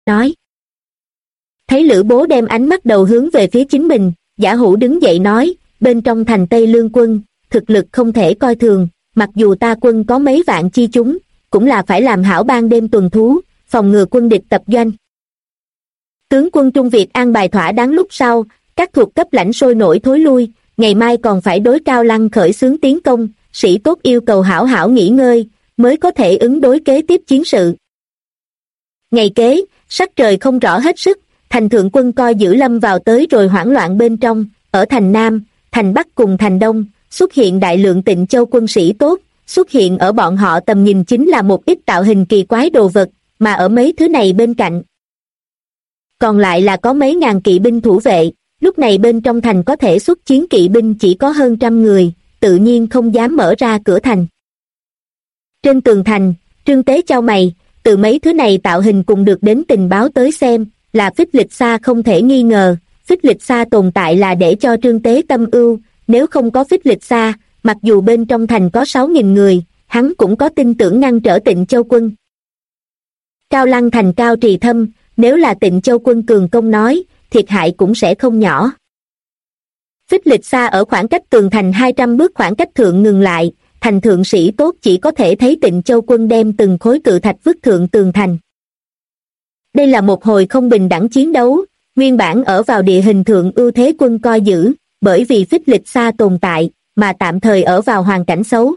nói. Thấy Lữ Bố đem ánh mắt đầu hướng về phía chính mình, Giả Hữu đứng dậy nói, bên trong thành Tây Lương quân, thực lực không thể coi thường, mặc dù ta quân có mấy vạn chi chúng, cũng là phải làm hảo ban đêm tuần thú, phòng ngừa quân địch tập doanh. Tướng quân Trung Việt an bài thỏa đáng lúc sau, các thuộc cấp lãnh sôi nổi thối lui, ngày mai còn phải đối Cao Lăng khởi xướng tiến công, sĩ tốt yêu cầu hảo hảo nghỉ ngơi, mới có thể ứng đối kế tiếp chiến sự. Ngày kế, sắc trời không rõ hết sức, thành thượng quân coi giữ lâm vào tới rồi hoảng loạn bên trong, ở thành Nam, thành Bắc cùng thành Đông, xuất hiện đại lượng Tịnh Châu quân sĩ tốt, xuất hiện ở bọn họ tầm nhìn chính là một ít tạo hình kỳ quái đồ vật, mà ở mấy thứ này bên cạnh. Còn lại là có mấy ngàn kỵ binh thủ vệ, lúc này bên trong thành có thể xuất chiến kỵ binh chỉ có hơn 100 người, tự nhiên không dám mở ra cửa thành. Trên tường thành, Trương Tế chau mày, từ mấy thứ này tạo hình cùng được đến tình báo tới xem, là phích lịch xa không thể nghi ngờ, phích lịch xa tồn tại là để cho Trương Tế tâm ưu, nếu không có phích lịch xa, mặc dù bên trong thành có 6.000 người, hắn cũng có tin tưởng ngăn trở Tịnh Châu quân. Cao Lăng thành cao trì thâm, nếu là Tịnh Châu quân cường công nói, thiệt hại cũng sẽ không nhỏ. Phích lịch xa ở khoảng cách tường thành 200 bước khoảng cách thượng ngừng lại, thành thượng sĩ tốt chỉ có thể thấy Tịnh Châu quân đem từng khối cự thạch vứt thượng tường thành. Đây là một hồi không bình đẳng chiến đấu, nguyên bản ở vào địa hình thượng ưu thế quân coi giữ, bởi vì phích lịch xa tồn tại, mà tạm thời ở vào hoàn cảnh xấu.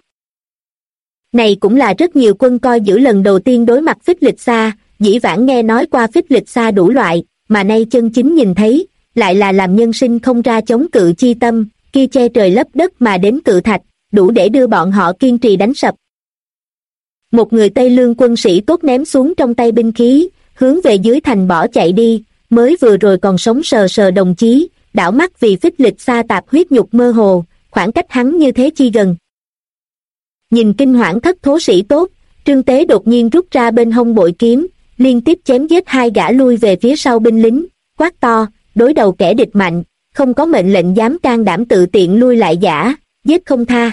Này cũng là rất nhiều quân coi giữ lần đầu tiên đối mặt phích lịch xa, dĩ vãng nghe nói qua phích lịch xa đủ loại, mà nay chân chính nhìn thấy, lại là làm nhân sinh không ra chống cự chi tâm, kia che trời lấp đất mà đến cự thạch, đủ để đưa bọn họ kiên trì đánh sập. Một người Tây Lương quân sĩ tốt ném xuống trong tay binh khí, hướng về dưới thành bỏ chạy đi, mới vừa rồi còn sống sờ sờ đồng chí, đảo mắt vì phích lịch xa tạp huyết nhục mơ hồ, khoảng cách hắn như thế chi gần. Nhìn kinh hoảng thất thố sĩ tốt, Trương Tế đột nhiên rút ra bên hông bội kiếm, liên tiếp chém giết 2 gã lui về phía sau binh lính, quát to, đối đầu kẻ địch mạnh, không có mệnh lệnh dám can đảm tự tiện lui lại giả, giết không tha.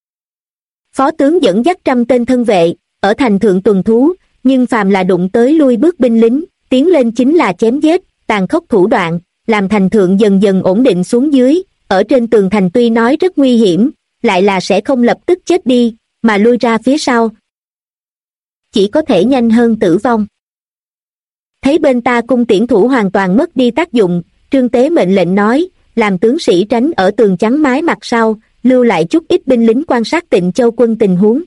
Phó tướng dẫn dắt 100 tên thân vệ, ở thành thượng tuần thú, nhưng phàm là đụng tới lui bước binh lính, tiến lên chính là chém giết, tàn khốc thủ đoạn, làm thành thượng dần dần ổn định xuống dưới, ở trên tường thành tuy nói rất nguy hiểm, lại là sẽ không lập tức chết đi, mà lui ra phía sau. Chỉ có thể nhanh hơn tử vong. Thấy bên ta cung tiễn thủ hoàn toàn mất đi tác dụng, Trương Tế mệnh lệnh nói, làm tướng sĩ tránh ở tường chắn mái mặt sau, lưu lại chút ít binh lính quan sát Tịnh Châu quân tình huống.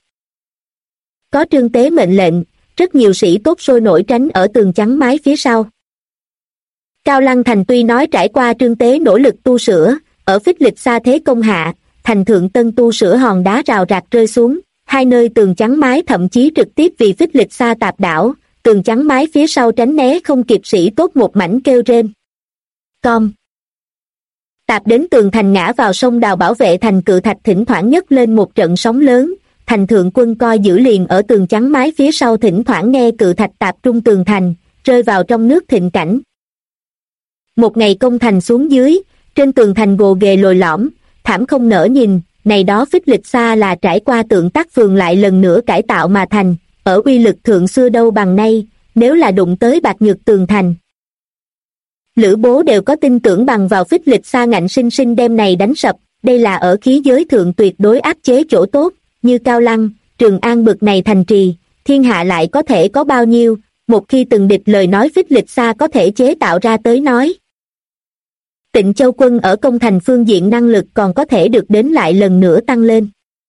Có Trương Tế mệnh lệnh, rất nhiều sĩ tốt sôi nổi tránh ở tường chắn mái phía sau. Cao Lăng thành tuy nói trải qua Trương Tế nỗ lực tu sửa, ở phích lịch xa thế công hạ, thành thượng tân tu sửa hòn đá rào rạc rơi xuống, 2 nơi tường chắn mái thậm chí trực tiếp vì phích lịch xa tạp đảo, tường chắn mái phía sau tránh né không kịp sĩ tốt một mảnh kêu rên. Con tạp đến tường thành ngã vào sông đào bảo vệ thành cự thạch thỉnh thoảng nhấc lên một trận sóng lớn, thành thượng quân coi giữ liền ở tường chắn mái phía sau thỉnh thoảng nghe cự thạch tạp trung tường thành, rơi vào trong nước thịnh cảnh. Một ngày công thành xuống dưới, trên tường thành gồ ghề lồi lõm, thảm không nỡ nhìn, này đó phích lịch xa là trải qua tượng tác phường lại lần nữa cải tạo mà thành, ở uy lực thượng xưa đâu bằng nay, nếu là đụng tới bạc nhược tường thành. Lữ Bố đều có tin tưởng bằng vào phích lịch xa ngạnh sinh sinh đem này đánh sập, đây là ở khí giới thượng tuyệt đối áp chế chỗ tốt, như Cao Lăng, Trường An bực này thành trì, thiên hạ lại có thể có bao nhiêu, một khi từng địch lời nói phích lịch xa có thể chế tạo ra tới nói. Tịnh Châu quân ở công thành phương diện năng lực còn có thể được đến lại lần nữa tăng lên.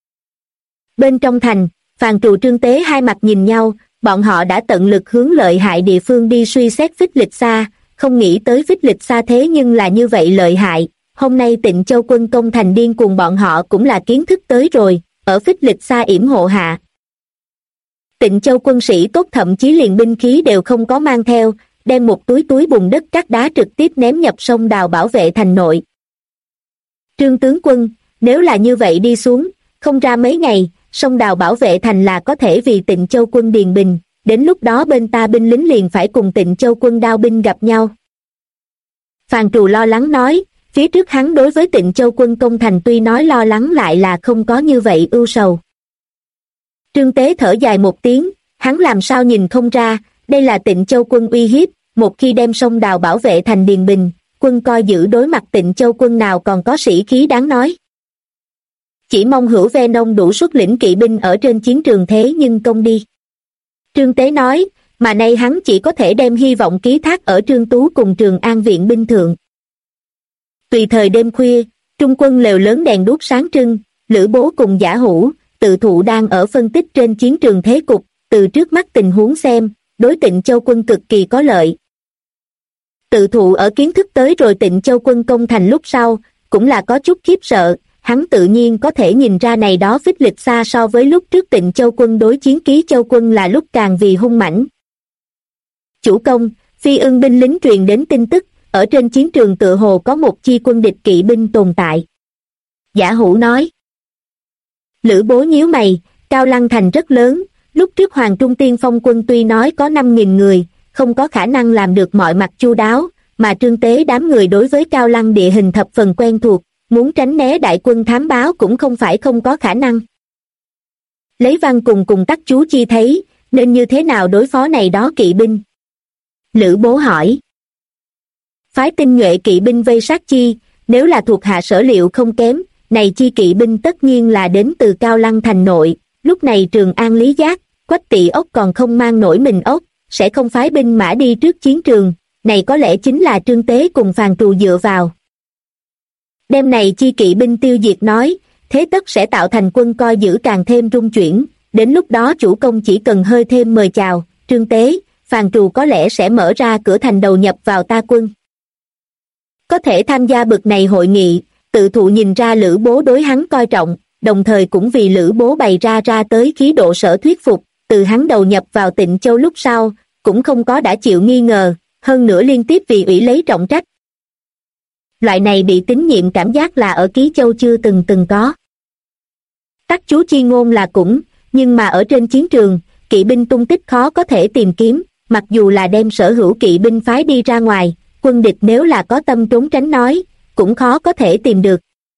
Bên trong thành, Phàn Trù Trương Tế hai mặt nhìn nhau, bọn họ đã tận lực hướng lợi hại địa phương đi suy xét phích lịch xa, không nghĩ tới phích lịch xa thế nhưng là như vậy lợi hại. Hôm nay Tịnh Châu quân công thành điên cùng bọn họ cũng là kiến thức tới rồi, ở phích lịch xa yểm hộ hạ. Tịnh Châu quân sĩ tốt thậm chí liền binh khí đều không có mang theo, đem một túi bùn đất cát đá trực tiếp ném nhập sông đào bảo vệ thành nội. Trương tướng quân, nếu là như vậy đi xuống, không ra mấy ngày, sông đào bảo vệ thành là có thể vì Tịnh Châu quân điền bình, đến lúc đó bên ta binh lính liền phải cùng Tịnh Châu quân đao binh gặp nhau. Phàn Trù lo lắng nói, phía trước hắn đối với Tịnh Châu quân công thành tuy nói lo lắng lại là không có như vậy ưu sầu. Trương Tế thở dài một tiếng, hắn làm sao nhìn không ra, đây là Tịnh Châu quân uy hiếp, một khi đem sông đào bảo vệ thành điền bình, quân coi giữ đối mặt Tịnh Châu quân nào còn có sĩ khí đáng nói. Chỉ mong Hữu Ve Nông đủ xuất lĩnh kỵ binh ở trên chiến trường thế nhưng công đi. Trương Tế nói, mà nay hắn chỉ có thể đem hy vọng ký thác ở Trương Tú cùng Trường An viện binh thượng. Tùy thời đêm khuya, trung quân lều lớn đèn đuốc sáng trưng, Lữ Bố cùng Giả Hữu, Tự Thụ đang ở phân tích trên chiến trường thế cục, từ trước mắt tình huống xem, đối Tịnh Châu quân cực kỳ có lợi. Tự Thụ ở kiến thức tới rồi Tịnh Châu quân công thành lúc sau, cũng là có chút khiếp sợ, hắn tự nhiên có thể nhìn ra này đó phích lịch xa so với lúc trước Tịnh Châu quân đối chiến Ký Châu quân là lúc càng vì hung mãnh. Chủ công, Phi Ưng binh lính truyền đến tin tức, ở trên chiến trường tựa hồ có một chi quân địch kỵ binh tồn tại. Giả Hữu nói. Lữ Bố nhíu mày, Cao Lăng thành rất lớn, lúc trước Hoàng Trung Tiên Phong quân tuy nói có 5.000 người, không có khả năng làm được mọi mặt chu đáo, mà Trương Tế đám người đối với Cao Lăng địa hình thập phần quen thuộc, muốn tránh né đại quân thám báo cũng không phải không có khả năng. Lấy Văn cùng Tắc Chú Chi thấy, nên như thế nào đối phó này đó kỵ binh? Lữ Bố hỏi. Phái tinh nhuệ kỵ binh vây sát chi, nếu là thuộc hạ sở liệu không kém, này chi kỵ binh tất nhiên là đến từ Cao Lăng thành nội, lúc này Trường An Lý Giác, Quách Tỵ Ốc còn không mang nổi mình ốc, sẽ không phái binh mã đi trước chiến trường, này có lẽ chính là Trương Tế cùng Phàn Trù dựa vào. Đêm này chi kỵ binh tiêu diệt nói, thế tất sẽ tạo thành quân coi giữ càng thêm rung chuyển, đến lúc đó chủ công chỉ cần hơi thêm mời chào, Trương Tế, Phàn Trù có lẽ sẽ mở ra cửa thành đầu nhập vào ta quân. Có thể tham gia bực này hội nghị, Tự Thụ nhìn ra Lữ Bố đối hắn coi trọng, đồng thời cũng vì Lữ Bố bày ra tới khí độ sở thuyết phục, từ hắn đầu nhập vào Tịnh Châu lúc sau, cũng không có đã chịu nghi ngờ, hơn nữa liên tiếp vì ủy lấy trọng trách. Loại này bị tín nhiệm cảm giác là ở Ký Châu chưa từng có. Tắc Chú Chi ngôn là cũng, nhưng mà ở trên chiến trường, kỵ binh tung tích khó có thể tìm kiếm, mặc dù là đem sở hữu kỵ binh phái đi ra ngoài, quân địch nếu là có tâm trốn tránh nói, cũng khó có thể tìm được.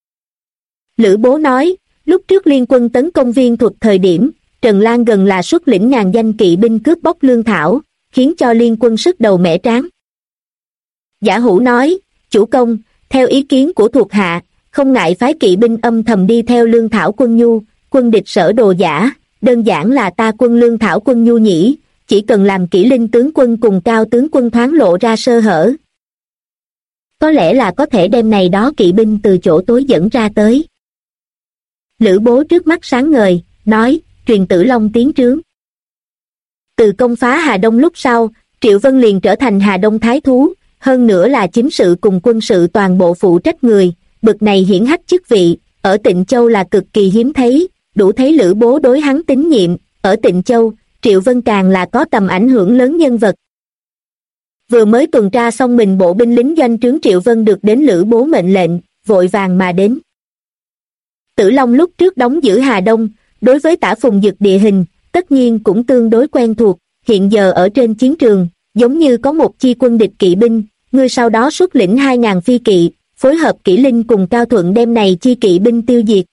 Lữ Bố nói, lúc trước liên quân tấn công Viên Thuật thời điểm, Trần Lan gần là xuất lĩnh ngàn danh kỵ binh cướp bóc lương thảo, khiến cho liên quân sức đầu mẻ tráng. Giả Hữu nói, chủ công, theo ý kiến của thuộc hạ, không ngại phái kỵ binh âm thầm đi theo lương thảo quân nhu, quân địch sở đồ giả, đơn giản là ta quân lương thảo quân nhu nhỉ, chỉ cần làm Kỷ Linh tướng quân cùng Cao tướng quân thoáng lộ ra sơ hở. Có lẽ là có thể đem này đó kỵ binh từ chỗ tối dẫn ra tới. Lữ Bố trước mắt sáng ngời, nói, truyền Tử Long tiến trướng. Từ công phá Hà Đông lúc sau, Triệu Vân liền trở thành Hà Đông thái thú, hơn nữa là chính sự cùng quân sự toàn bộ phụ trách người, bực này hiển hách chức vị, ở Tịnh Châu là cực kỳ hiếm thấy, đủ thấy Lữ Bố đối hắn tín nhiệm, ở Tịnh Châu, Triệu Vân càng là có tầm ảnh hưởng lớn nhân vật. Vừa mới tuần tra xong mình bộ binh lính doanh trướng Triệu Vân được đến Lữ Bố mệnh lệnh, vội vàng mà đến. Tử Long lúc trước đóng giữ Hà Đông, đối với Tả Phùng Dực địa hình, tất nhiên cũng tương đối quen thuộc, hiện giờ ở trên chiến trường, giống như có một chi quân địch kỵ binh, ngươi sau đó xuất lĩnh 2.000 phi kỵ, phối hợp Kỷ Linh cùng Cao Thuận đem này chi kỵ binh tiêu diệt.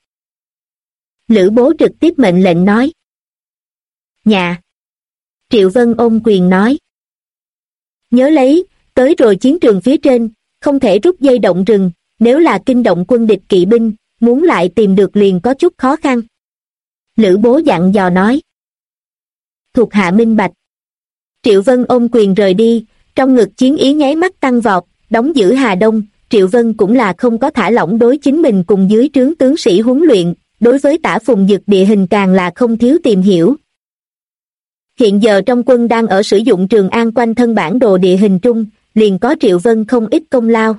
Lữ Bố trực tiếp mệnh lệnh nói. Nhà. Triệu Vân ôm quyền nói. Nhớ lấy, tới rồi chiến trường phía trên, không thể rút dây động rừng, nếu là kinh động quân địch kỵ binh, muốn lại tìm được liền có chút khó khăn. Lữ Bố dặn dò nói. Thuộc hạ minh bạch. Triệu Vân ôm quyền rời đi, trong ngực chiến ý nháy mắt tăng vọt, đóng giữ Hà Đông, Triệu Vân cũng là không có thả lỏng đối chính mình cùng dưới trướng tướng sĩ huấn luyện, đối với Tả Phùng Dực địa hình càng là không thiếu tìm hiểu. Hiện giờ trong quân đang ở sử dụng Trường An quanh thân bản đồ địa hình trung, liền có Triệu Vân không ít công lao.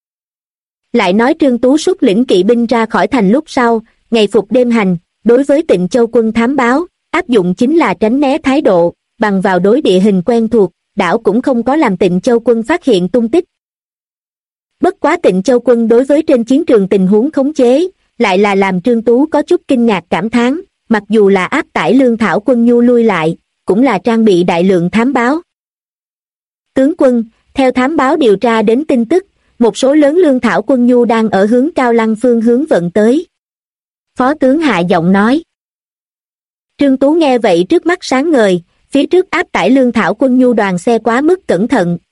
Lại nói Trương Tú xuất lĩnh kỵ binh ra khỏi thành lúc sau, ngày phục đêm hành, đối với Tịnh Châu quân thám báo, áp dụng chính là tránh né thái độ, bằng vào đối địa hình quen thuộc, đảo cũng không có làm Tịnh Châu quân phát hiện tung tích. Bất quá Tịnh Châu quân đối với trên chiến trường tình huống khống chế, lại là làm Trương Tú có chút kinh ngạc cảm thán, mặc dù là áp tải lương thảo quân nhu lui lại, cũng là trang bị đại lượng thám báo. Tướng quân, theo thám báo điều tra đến tin tức, một số lớn lương thảo quân nhu đang ở hướng Cao Lăng phương hướng vận tới. Phó tướng hạ giọng nói. Trương Tú nghe vậy trước mắt sáng ngời, phía trước áp tải lương thảo quân nhu đoàn xe quá mức cẩn thận,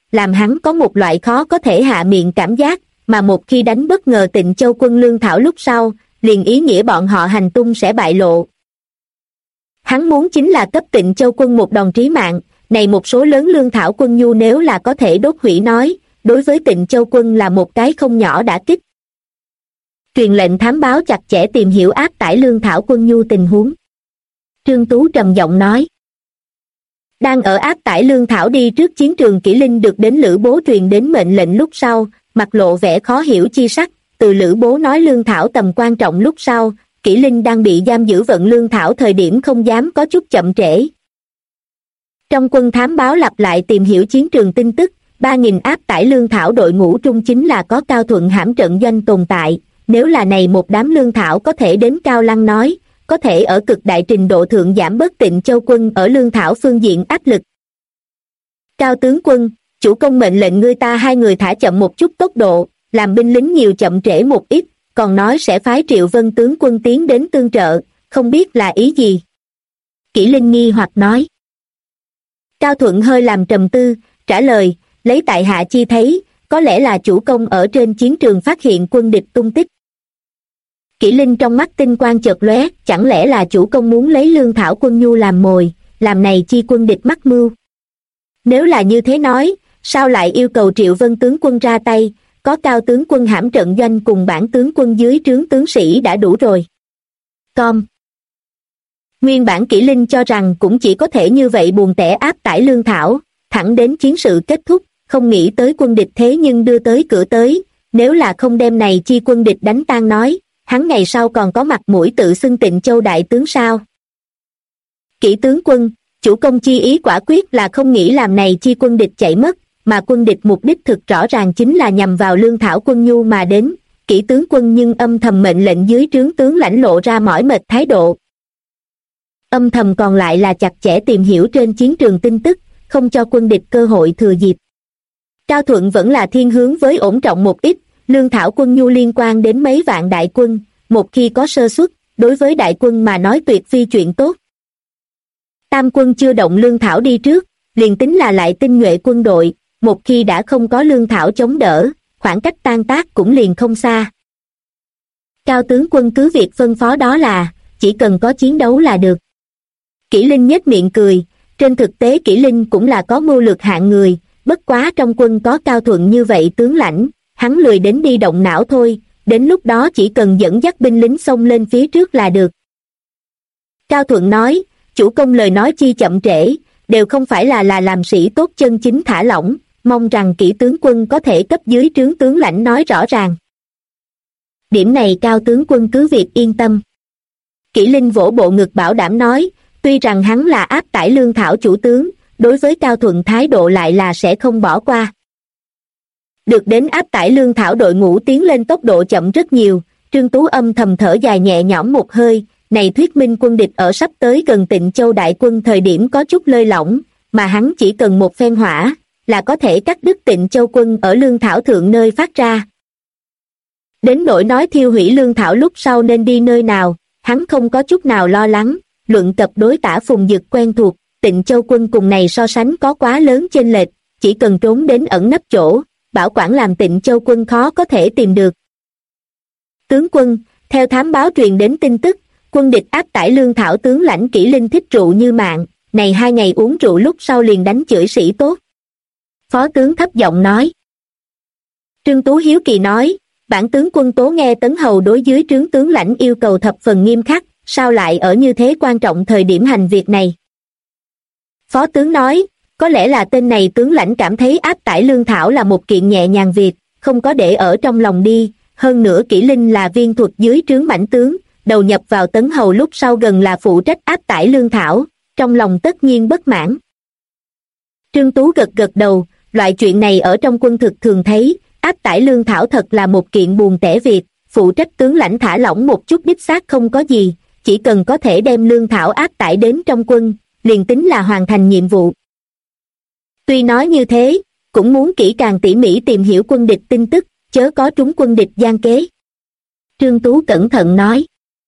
làm hắn có một loại khó có thể hạ miệng cảm giác, mà một khi đánh bất ngờ Tịnh Châu quân lương thảo lúc sau, liền ý nghĩa bọn họ hành tung sẽ bại lộ. Hắn muốn chính là cấp Tịnh Châu quân một đòn trí mạng, này một số lớn lương thảo quân nhu nếu là có thể đốt hủy nói, đối với Tịnh Châu quân là một cái không nhỏ đả kích. Truyền lệnh thám báo chặt chẽ tìm hiểu áp tải lương thảo quân nhu tình huống. Trương Tú trầm giọng nói. Đang ở áp tải lương thảo đi trước chiến trường, Kỷ Linh được đến Lữ Bố truyền đến mệnh lệnh lúc sau, mặt lộ vẻ khó hiểu chi sắc. Từ Lữ Bố nói lương thảo tầm quan trọng lúc sau, Kỷ Linh đang bị giam giữ vận lương thảo thời điểm không dám có chút chậm trễ. Trong quân thám báo lặp lại tìm hiểu chiến trường tin tức, 3.000 áp tải lương thảo đội ngũ trung chính là có Cao Thuận hãm trận doanh tồn tại. Nếu là này một đám lương thảo có thể đến Cao Lăng nói, có thể ở cực đại trình độ thượng giảm bớt Tịnh Châu quân ở lương thảo phương diện áp lực. Cao tướng quân, chủ công mệnh lệnh ngươi ta hai người thả chậm một chút tốc độ, làm binh lính nhiều chậm trễ một ít, còn nói sẽ phái Triệu Vân tướng quân tiến đến tương trợ, không biết là ý gì. Kỷ Linh nghi hoặc nói. Cao Thuận hơi làm trầm tư, trả lời, lấy tại hạ chi thấy, có lẽ là chủ công ở trên chiến trường phát hiện quân địch tung tích. Kỷ Linh trong mắt tinh quang chợt lóe, chẳng lẽ là chủ công muốn lấy lương thảo quân nhu làm mồi, làm này chi quân địch mắc mưu. Nếu là như thế nói, sao lại yêu cầu Triệu Vân tướng quân ra tay, có Cao tướng quân hãm trận doanh cùng bản tướng quân dưới trướng tướng sĩ đã đủ rồi. Nguyên bản Kỷ Linh cho rằng cũng chỉ có thể như vậy buồn tẻ áp tải lương thảo, thẳng đến chiến sự kết thúc, không nghĩ tới quân địch thế nhưng đưa tới cửa tới, nếu là không đem này chi quân địch đánh tan nói, hắn ngày sau còn có mặt mũi tự xưng Tịnh Châu đại tướng sao. Kỷ tướng quân, chủ công chi ý quả quyết là không nghĩ làm này chi quân địch chạy mất, mà quân địch mục đích thực rõ ràng chính là nhằm vào lương thảo quân nhu mà đến. Kỷ tướng quân nhưng âm thầm mệnh lệnh dưới trướng tướng lãnh lộ ra mỏi mệt thái độ. Âm thầm còn lại là chặt chẽ tìm hiểu trên chiến trường tin tức, không cho quân địch cơ hội thừa dịp. Cao Thuận vẫn là thiên hướng với ổn trọng một ít, lương thảo quân nhu liên quan đến mấy vạn đại quân, một khi có sơ suất, đối với đại quân mà nói tuyệt phi chuyện tốt. Tam quân chưa động lương thảo đi trước, liền tính là lại tinh nhuệ quân đội, một khi đã không có lương thảo chống đỡ, khoảng cách tan tác cũng liền không xa. Cao tướng quân cứ việc phân phó đó là, chỉ cần có chiến đấu là được. Kỷ Linh nhếch miệng cười, trên thực tế Kỷ Linh cũng là có mưu lược hạng người, bất quá trong quân có Cao Thuận như vậy tướng lãnh, hắn lười đến đi động não thôi, đến lúc đó chỉ cần dẫn dắt binh lính xông lên phía trước là được. Cao Thuận nói, chủ công lời nói chi chậm trễ, đều không phải là làm sĩ tốt chân chính thả lỏng, mong rằng Kỷ tướng quân có thể cấp dưới trướng tướng lãnh nói rõ ràng. Điểm này Cao tướng quân cứ việc yên tâm. Kỷ Linh vỗ bộ ngực bảo đảm nói, tuy rằng hắn là áp tải lương thảo chủ tướng, đối với Cao Thuận thái độ lại là sẽ không bỏ qua. Được đến áp tải lương thảo đội ngũ tiến lên tốc độ chậm rất nhiều, Trương Tú âm thầm thở dài nhẹ nhõm một hơi, này thuyết minh quân địch ở sắp tới gần Tịnh Châu đại quân thời điểm có chút lơi lỏng, mà hắn chỉ cần một phen hỏa, là có thể cắt đứt Tịnh Châu quân ở lương thảo thượng nơi phát ra. Đến nỗi nói thiêu hủy lương thảo lúc sau nên đi nơi nào, hắn không có chút nào lo lắng, luận cập đối tả Phùng Dực quen thuộc, Tịnh Châu quân cùng này so sánh có quá lớn chênh lệch, chỉ cần trốn đến ẩn nấp chỗ, bảo quản làm Tịnh Châu quân khó có thể tìm được. Tướng quân, theo thám báo truyền đến tin tức, quân địch áp tải lương thảo tướng lãnh Kỷ Linh thích rượu như mạng, này 2 ngày uống rượu lúc sau liền đánh chửi sĩ tốt. Phó tướng thấp giọng nói. Trương Tú hiếu kỳ nói, bản tướng quân tố nghe Tấn Hầu đối dưới trướng tướng lãnh yêu cầu thập phần nghiêm khắc, sao lại ở như thế quan trọng thời điểm hành việc này? Phó tướng nói, có lẽ là tên này tướng lãnh cảm thấy áp tải lương thảo là một kiện nhẹ nhàng việc, không có để ở trong lòng đi, hơn nữa Kỷ Linh là viên thuật dưới trướng mãnh tướng, đầu nhập vào Tấn Hầu lúc sau gần là phụ trách áp tải lương thảo, trong lòng tất nhiên bất mãn. Trương Tú gật gật đầu, loại chuyện này ở trong quân thực thường thấy, áp tải lương thảo thật là một kiện buồn tẻ việc, phụ trách tướng lãnh thả lỏng một chút đích xác không có gì, chỉ cần có thể đem lương thảo áp tải đến trong quân, liền tính là hoàn thành nhiệm vụ. Tuy nói như thế, cũng muốn kỹ càng tỉ mỉ tìm hiểu quân địch tin tức, chớ có trúng quân địch gian kế. Trương Tú cẩn thận nói.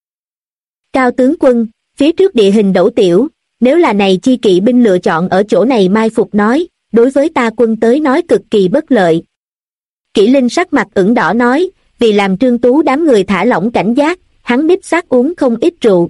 Cao tướng quân, phía trước địa hình đẩu tiểu, nếu là này chi kỵ binh lựa chọn ở chỗ này mai phục nói, đối với ta quân tới nói cực kỳ bất lợi. Kỷ Linh sắc mặt ửng đỏ nói, vì làm Trương Tú đám người thả lỏng cảnh giác, hắn đích xác uống không ít rượu.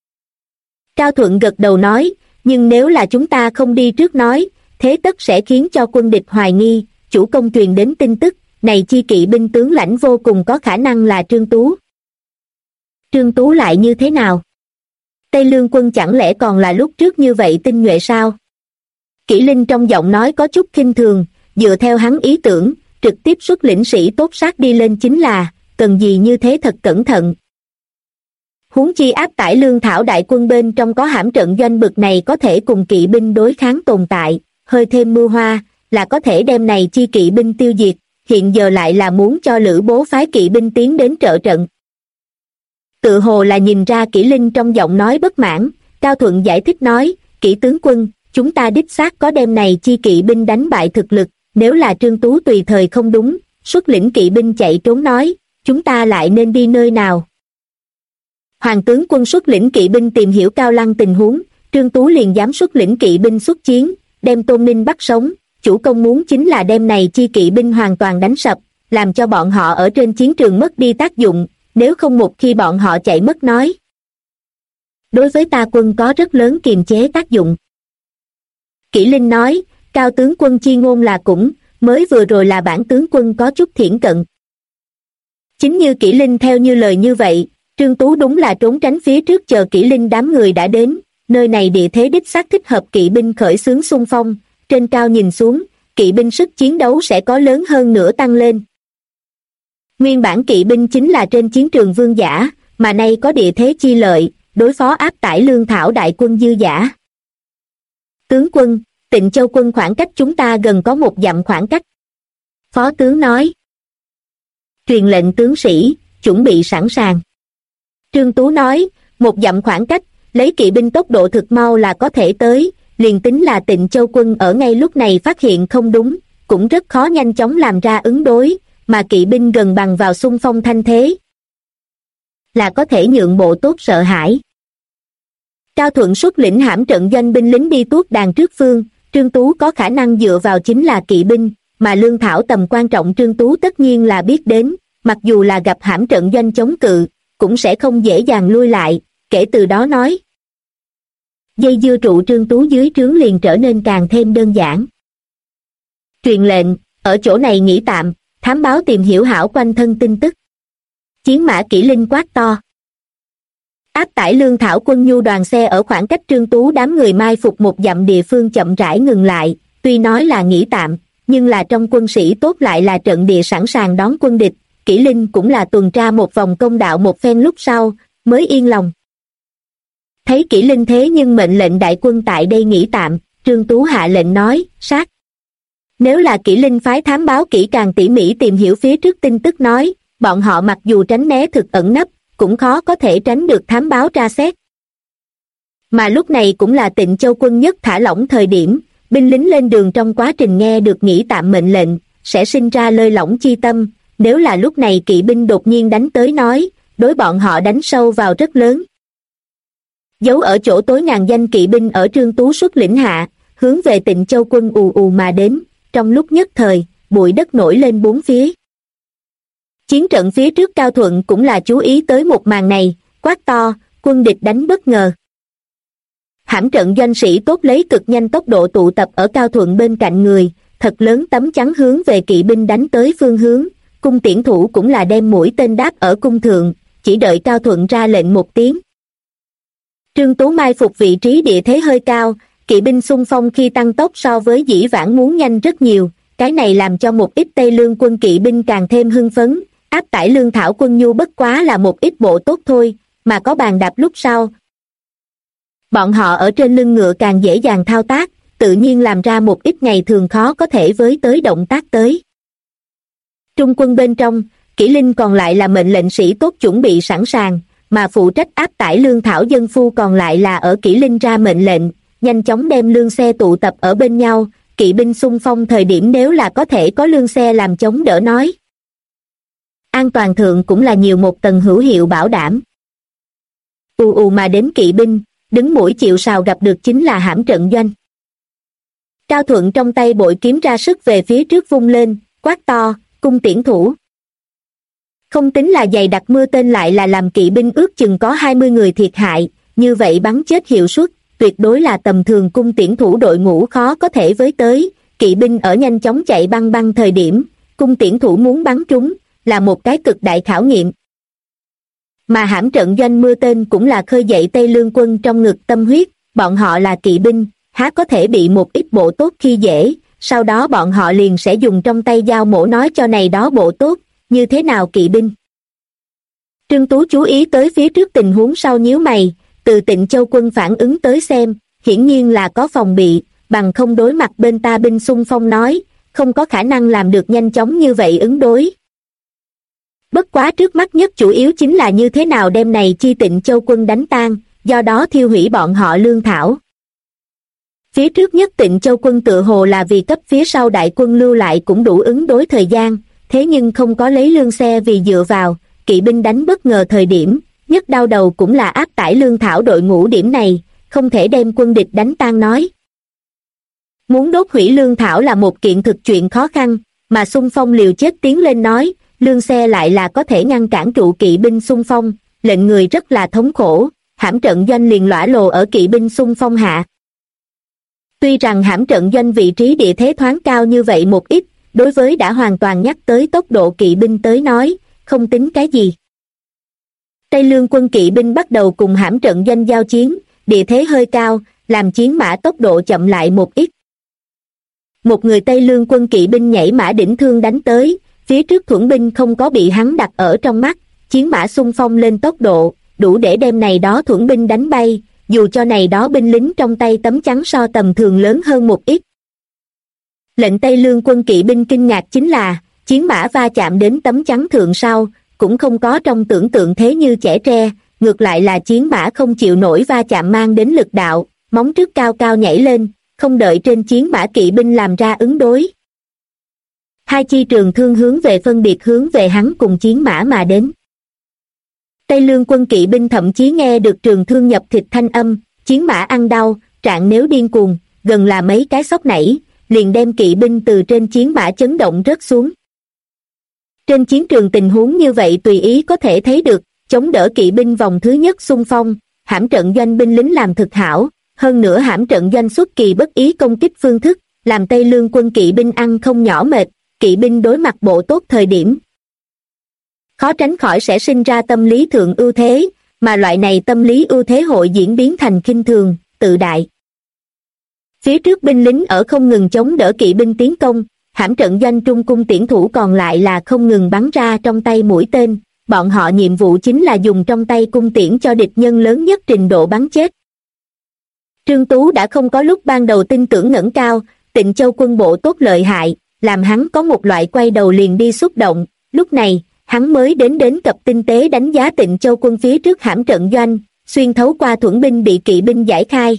Cao Thuận gật đầu nói, nhưng nếu là chúng ta không đi trước nói, thế tất sẽ khiến cho quân địch hoài nghi, chủ công truyền đến tin tức, này chi kỵ binh tướng lãnh vô cùng có khả năng là Trương Tú. Trương Tú lại như thế nào? Tây Lương quân chẳng lẽ còn là lúc trước như vậy tinh nhuệ sao? Kỷ Linh trong giọng nói có chút khinh thường, dựa theo hắn ý tưởng, trực tiếp xuất lĩnh sĩ tốt sát đi lên chính là, cần gì như thế thật cẩn thận. Huống chi áp tải lương thảo đại quân bên trong có hãm trận doanh bực này có thể cùng kỵ binh đối kháng tồn tại, hơi thêm mưu hoa, là có thể đem này chi kỵ binh tiêu diệt, hiện giờ lại là muốn cho Lữ Bố phái kỵ binh tiến đến trợ trận. Tự hồ là nhìn ra Kỷ Linh trong giọng nói bất mãn, Cao Thuận giải thích nói, Kỷ tướng quân, chúng ta đích xác có đem này chi kỵ binh đánh bại thực lực, nếu là Trương Tú tùy thời không đúng, xuất lĩnh kỵ binh chạy trốn nói, chúng ta lại nên đi nơi nào? Hoàng tướng quân xuất lĩnh kỵ binh tìm hiểu Cao Lăng tình huống, Trương Tú liền dám xuất lĩnh kỵ binh xuất chiến, đem Tôn Ninh bắt sống, chủ công muốn chính là đem này chi kỵ binh hoàn toàn đánh sập, làm cho bọn họ ở trên chiến trường mất đi tác dụng, nếu không một khi bọn họ chạy mất nói. Đối với ta quân có rất lớn kiềm chế tác dụng. Kỷ Linh nói, Cao tướng quân chi ngôn là cũng, mới vừa rồi là bản tướng quân có chút thiển cận. Chính như Kỷ Linh theo như lời như vậy, Trương Tú đúng là trốn tránh phía trước chờ Kỷ Linh đám người đã đến, nơi này địa thế đích xác thích hợp kỵ binh khởi xướng xung phong, trên cao nhìn xuống, kỵ binh sức chiến đấu sẽ có lớn hơn nữa tăng lên. Nguyên bản kỵ binh chính là trên chiến trường vương giả, mà nay có địa thế chi lợi, đối phó áp tải lương thảo đại quân dư giả. Tướng quân, Tịnh Châu quân khoảng cách chúng ta gần có 1 dặm khoảng cách. Phó tướng nói. Truyền lệnh tướng sĩ, chuẩn bị sẵn sàng. Trương Tú nói, 1 dặm khoảng cách, lấy kỵ binh tốc độ thực mau là có thể tới, liền tính là Tịnh Châu quân ở ngay lúc này phát hiện không đúng, cũng rất khó nhanh chóng làm ra ứng đối, mà kỵ binh gần bằng vào xung phong thanh thế. Là có thể nhượng bộ tốt sợ hãi. Cao Thuận xuất lĩnh hãm trận doanh binh lính đi tuốt đàn trước phương, Trương Tú có khả năng dựa vào chính là kỵ binh, mà lương thảo tầm quan trọng Trương Tú tất nhiên là biết đến, mặc dù là gặp hãm trận doanh chống cự, cũng sẽ không dễ dàng lui lại, kể từ đó nói. Dây dưa trụ Trương Tú dưới trướng liền trở nên càng thêm đơn giản. Truyền lệnh, ở chỗ này nghỉ tạm, thám báo tìm hiểu hảo quanh thân tin tức. Chiến mã Kỷ Linh quát to. Áp tải lương thảo quân nhu đoàn xe ở khoảng cách Trương Tú đám người mai phục 1 dặm địa phương chậm rãi ngừng lại, tuy nói là nghỉ tạm, nhưng là trong quân sĩ tốt lại là trận địa sẵn sàng đón quân địch, Kỷ Linh cũng là tuần tra một vòng công đạo một phen lúc sau, mới yên lòng. Thấy Kỷ Linh thế nhưng mệnh lệnh đại quân tại đây nghỉ tạm, Trương Tú hạ lệnh nói, sát. Nếu là Kỷ Linh phái thám báo kỹ càng tỉ mỉ tìm hiểu phía trước tin tức nói, bọn họ mặc dù tránh né thực ẩn nấp, cũng khó có thể tránh được thám báo tra xét. Mà lúc này cũng là Tịnh Châu quân nhất thả lỏng thời điểm, binh lính lên đường trong quá trình nghe được nghỉ tạm mệnh lệnh, sẽ sinh ra lơi lỏng chi tâm, nếu là lúc này kỵ binh đột nhiên đánh tới nói, đối bọn họ đánh sâu vào rất lớn. Giấu ở chỗ tối ngàn danh kỵ binh ở Trương Tú xuất lĩnh hạ, hướng về Tịnh Châu quân ù ù mà đến, trong lúc nhất thời, bụi đất nổi lên 4 phía. Chiến trận phía trước Cao Thuận cũng là chú ý tới một màn này, quát to, quân địch đánh bất ngờ. Hãm trận doanh sĩ tốt lấy cực nhanh tốc độ tụ tập ở Cao Thuận bên cạnh người, thật lớn tấm chắn hướng về kỵ binh đánh tới phương hướng, cung tiễn thủ cũng là đem mũi tên đáp ở cung thượng, chỉ đợi Cao Thuận ra lệnh một tiếng. Trương Tú mai phục vị trí địa thế hơi cao, kỵ binh xung phong khi tăng tốc so với dĩ vãng muốn nhanh rất nhiều, cái này làm cho một ít Tây Lương quân kỵ binh càng thêm hưng phấn, áp tải lương thảo quân nhu bất quá là một ít bộ tốt thôi, mà có bàn đạp lúc sau. Bọn họ ở trên lưng ngựa càng dễ dàng thao tác, tự nhiên làm ra một ít ngày thường khó có thể với tới động tác tới. Trung quân bên trong, Kỷ Linh còn lại là mệnh lệnh sĩ tốt chuẩn bị sẵn sàng, mà phụ trách áp tải lương thảo dân phu còn lại là ở Kỷ Linh ra mệnh lệnh, nhanh chóng đem lương xe tụ tập ở bên nhau, kỵ binh xung phong thời điểm nếu là có thể có lương xe làm chống đỡ nói. An toàn thượng cũng là nhiều một tầng hữu hiệu bảo đảm. Ù ù mà đến kỵ binh, đứng mũi chịu sào gặp được chính là hãm trận doanh. Cao Thuận trong tay bội kiếm ra sức về phía trước vung lên, quát to, cung tiễn thủ. Không tính là dày đặc mưa tên lại là làm kỵ binh ước chừng có 20 người thiệt hại, như vậy bắn chết hiệu suất, tuyệt đối là tầm thường cung tiễn thủ đội ngũ khó có thể với tới, kỵ binh ở nhanh chóng chạy băng băng thời điểm, cung tiễn thủ muốn bắn trúng, là một cái cực đại khảo nghiệm. Mà hãm trận doanh mưa tên cũng là khơi dậy Tây Lương quân trong ngực tâm huyết, bọn họ là kỵ binh, há có thể bị một ít bộ tốt khi dễ, sau đó bọn họ liền sẽ dùng trong tay dao mổ nói cho này đó bộ tốt, như thế nào kỵ binh. Trương Tú chú ý tới phía trước tình huống sau nhíu mày, từ Tịnh Châu quân phản ứng tới xem, hiển nhiên là có phòng bị, bằng không đối mặt bên ta binh xung phong nói, không có khả năng làm được nhanh chóng như vậy ứng đối. Bất quá trước mắt nhất chủ yếu chính là như thế nào đem này chi Tịnh Châu quân đánh tan, do đó thiêu hủy bọn họ lương thảo. Phía trước nhất Tịnh Châu quân tự hồ là vì cấp phía sau đại quân lưu lại cũng đủ ứng đối thời gian, thế nhưng không có lấy lương xe vì dựa vào, kỵ binh đánh bất ngờ thời điểm, nhất đau đầu cũng là áp tải lương thảo đội ngũ điểm này, không thể đem quân địch đánh tan nói. Muốn đốt hủy lương thảo là một kiện thực chuyện khó khăn, mà xung phong liều chết tiến lên nói, lương xe lại là có thể ngăn cản trụ kỵ binh xung phong, lệnh người rất là thống khổ, hãm trận doanh liền lõa lồ ở kỵ binh xung phong hạ. Tuy rằng hãm trận doanh vị trí địa thế thoáng cao như vậy một ít, đối với đã hoàn toàn nhắc tới tốc độ kỵ binh tới nói, không tính cái gì. Tây Lương quân kỵ binh bắt đầu cùng hãm trận doanh giao chiến, địa thế hơi cao, làm chiến mã tốc độ chậm lại một ít. Một người Tây Lương quân kỵ binh nhảy mã đỉnh thương đánh tới, phía trước thuẫn binh không có bị hắn đặt ở trong mắt, chiến mã xung phong lên tốc độ, đủ để đem này đó thuẫn binh đánh bay, dù cho này đó binh lính trong tay tấm chắn so tầm thường lớn hơn một ít. Lệnh Tây Lương quân kỵ binh kinh ngạc chính là, chiến mã va chạm đến tấm chắn thượng sau, cũng không có trong tưởng tượng thế như chẻ tre, ngược lại là chiến mã không chịu nổi va chạm mang đến lực đạo, móng trước cao cao nhảy lên, không đợi trên chiến mã kỵ binh làm ra ứng đối. Hai chi trường thương hướng về phân biệt hướng về hắn cùng chiến mã mà đến. Tây Lương quân kỵ binh thậm chí nghe được trường thương nhập thịt thanh âm, chiến mã ăn đau, trạng nếu điên cuồng, gần là mấy cái sóc nảy, liền đem kỵ binh từ trên chiến mã chấn động rớt xuống. Trên chiến trường tình huống như vậy tùy ý có thể thấy được, chống đỡ kỵ binh vòng thứ nhất xung phong, hãm trận doanh binh lính làm thực hảo, hơn nữa hãm trận doanh xuất kỳ bất ý công kích phương thức, làm Tây Lương quân kỵ binh ăn không nhỏ mệt, kỵ binh đối mặt bộ tốt thời điểm. Khó tránh khỏi sẽ sinh ra tâm lý thượng ưu thế, mà loại này tâm lý ưu thế hội diễn biến thành khinh thường, tự đại. Phía trước binh lính ở không ngừng chống đỡ kỵ binh tiến công, hãm trận doanh trung cung tiễn thủ còn lại là không ngừng bắn ra trong tay mũi tên, bọn họ nhiệm vụ chính là dùng trong tay cung tiễn cho địch nhân lớn nhất trình độ bắn chết. Trương Tú đã không có lúc ban đầu tin tưởng ngẩng cao, Tịnh Châu quân bộ tốt lợi hại, làm hắn có một loại quay đầu liền đi xúc động, lúc này, hắn mới đến cập tinh tế đánh giá Tịnh Châu quân phía trước hãm trận doanh, xuyên thấu qua thuẫn binh bị kỵ binh giải khai.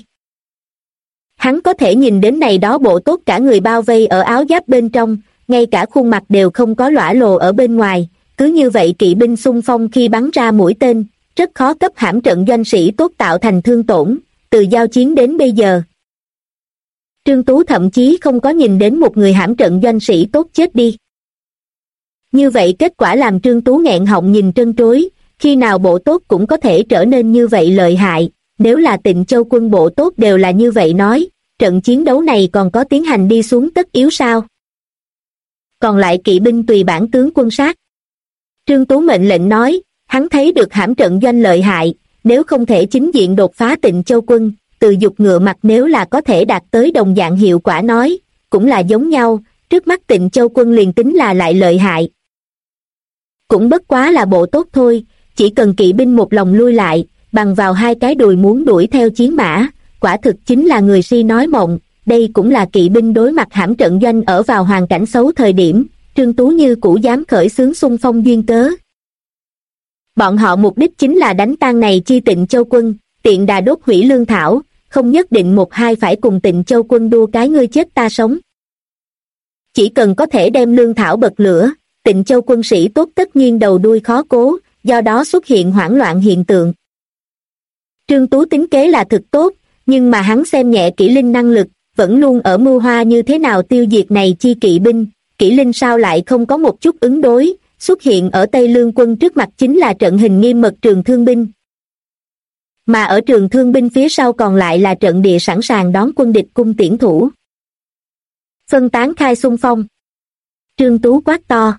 Hắn có thể nhìn đến này đó bộ tốt cả người bao vây ở áo giáp bên trong, ngay cả khuôn mặt đều không có lõa lồ ở bên ngoài, cứ như vậy kỵ binh xung phong khi bắn ra mũi tên, rất khó cấp hãm trận doanh sĩ tốt tạo thành thương tổn, từ giao chiến đến bây giờ. Trương Tú thậm chí không có nhìn đến một người hãm trận doanh sĩ tốt chết đi. Như vậy kết quả làm Trương Tú nghẹn họng nhìn trân trối, khi nào bộ tốt cũng có thể trở nên như vậy lợi hại, nếu là Tịnh Châu quân bộ tốt đều là như vậy nói, trận chiến đấu này còn có tiến hành đi xuống tất yếu sao? Còn lại kỵ binh tùy bản tướng quân sát. Trương Tú mệnh lệnh nói, hắn thấy được hãm trận doanh lợi hại, nếu không thể chính diện đột phá Tịnh Châu quân, từ dục ngựa mặt nếu là có thể đạt tới đồng dạng hiệu quả nói, cũng là giống nhau, trước mắt Tịnh Châu quân liền tính là lại lợi hại. Cũng bất quá là bộ tốt thôi, chỉ cần kỵ binh một lòng lui lại, bằng vào hai cái đùi muốn đuổi theo chiến mã, quả thực chính là người si nói mộng, đây cũng là kỵ binh đối mặt hãm trận doanh ở vào hoàn cảnh xấu thời điểm, Trương Tú như cũ dám khởi xướng xung phong duyên cớ. Bọn họ mục đích chính là đánh tan này chi Tịnh Châu quân, tiện đà đốt hủy lương thảo, không nhất định một hai phải cùng Tịnh Châu quân đua cái ngươi chết ta sống. Chỉ cần có thể đem lương thảo bật lửa, Tịnh Châu quân sĩ tốt tất nhiên đầu đuôi khó cố, do đó xuất hiện hoảng loạn hiện tượng. Trương Tú tính kế là thực tốt, nhưng mà hắn xem nhẹ kỹ linh năng lực, vẫn luôn ở mưu hoa như thế nào tiêu diệt này chi kỵ binh. Kỷ Linh sao lại không có một chút ứng đối, xuất hiện ở Tây Lương quân trước mặt chính là trận hình nghiêm mật trường thương binh. Mà ở trường thương binh phía sau còn lại là trận địa sẵn sàng đón quân địch cung tiễn thủ. Phân tán khai xung phong. Trương Tú quát to.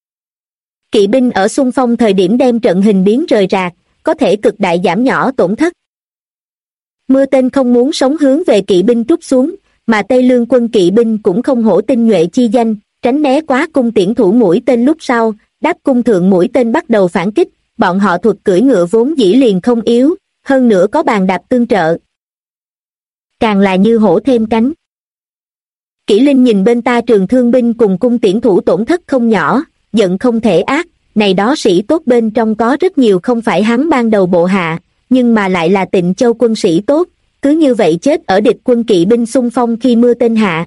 Kỵ binh ở xung phong thời điểm đem trận hình biến rời rạc, có thể cực đại giảm nhỏ tổn thất. Mưa tên không muốn sống hướng về kỵ binh trút xuống, mà Tây Lương quân kỵ binh cũng không hổ tinh nhuệ chi danh, tránh né quá cung tiễn thủ mũi tên lúc sau, đáp cung thượng mũi tên bắt đầu phản kích, bọn họ thuật cưỡi ngựa vốn dĩ liền không yếu, hơn nữa có bàn đạp tương trợ. Càng là như hổ thêm cánh. Kỷ Linh nhìn bên ta trường thương binh cùng cung tiễn thủ tổn thất không nhỏ, giận không thể ác, này đó sĩ tốt bên trong có rất nhiều không phải hắn ban đầu bộ hạ, nhưng mà lại là Tịnh Châu quân sĩ tốt, cứ như vậy chết ở địch quân kỵ binh xung phong khi mưa tên hạ.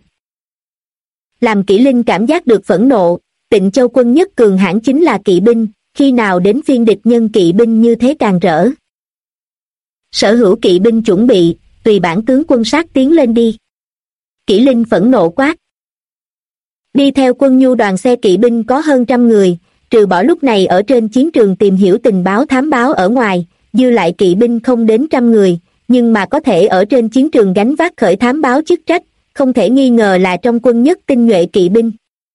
Làm Kỷ Linh cảm giác được phẫn nộ, Tịnh Châu quân nhất cường hãn chính là kỵ binh, khi nào đến phiên địch nhân kỵ binh như thế càng rỡ. Sở hữu kỵ binh chuẩn bị, tùy bản tướng quân sát tiến lên đi. Kỷ Linh phẫn nộ quát. Đi theo quân nhu đoàn xe kỵ binh có hơn 100 người, trừ bỏ lúc này ở trên chiến trường tìm hiểu tình báo thám báo ở ngoài, dư lại kỵ binh không đến 100 người, nhưng mà có thể ở trên chiến trường gánh vác khởi thám báo chức trách, không thể nghi ngờ là trong quân nhất tinh nhuệ kỵ binh.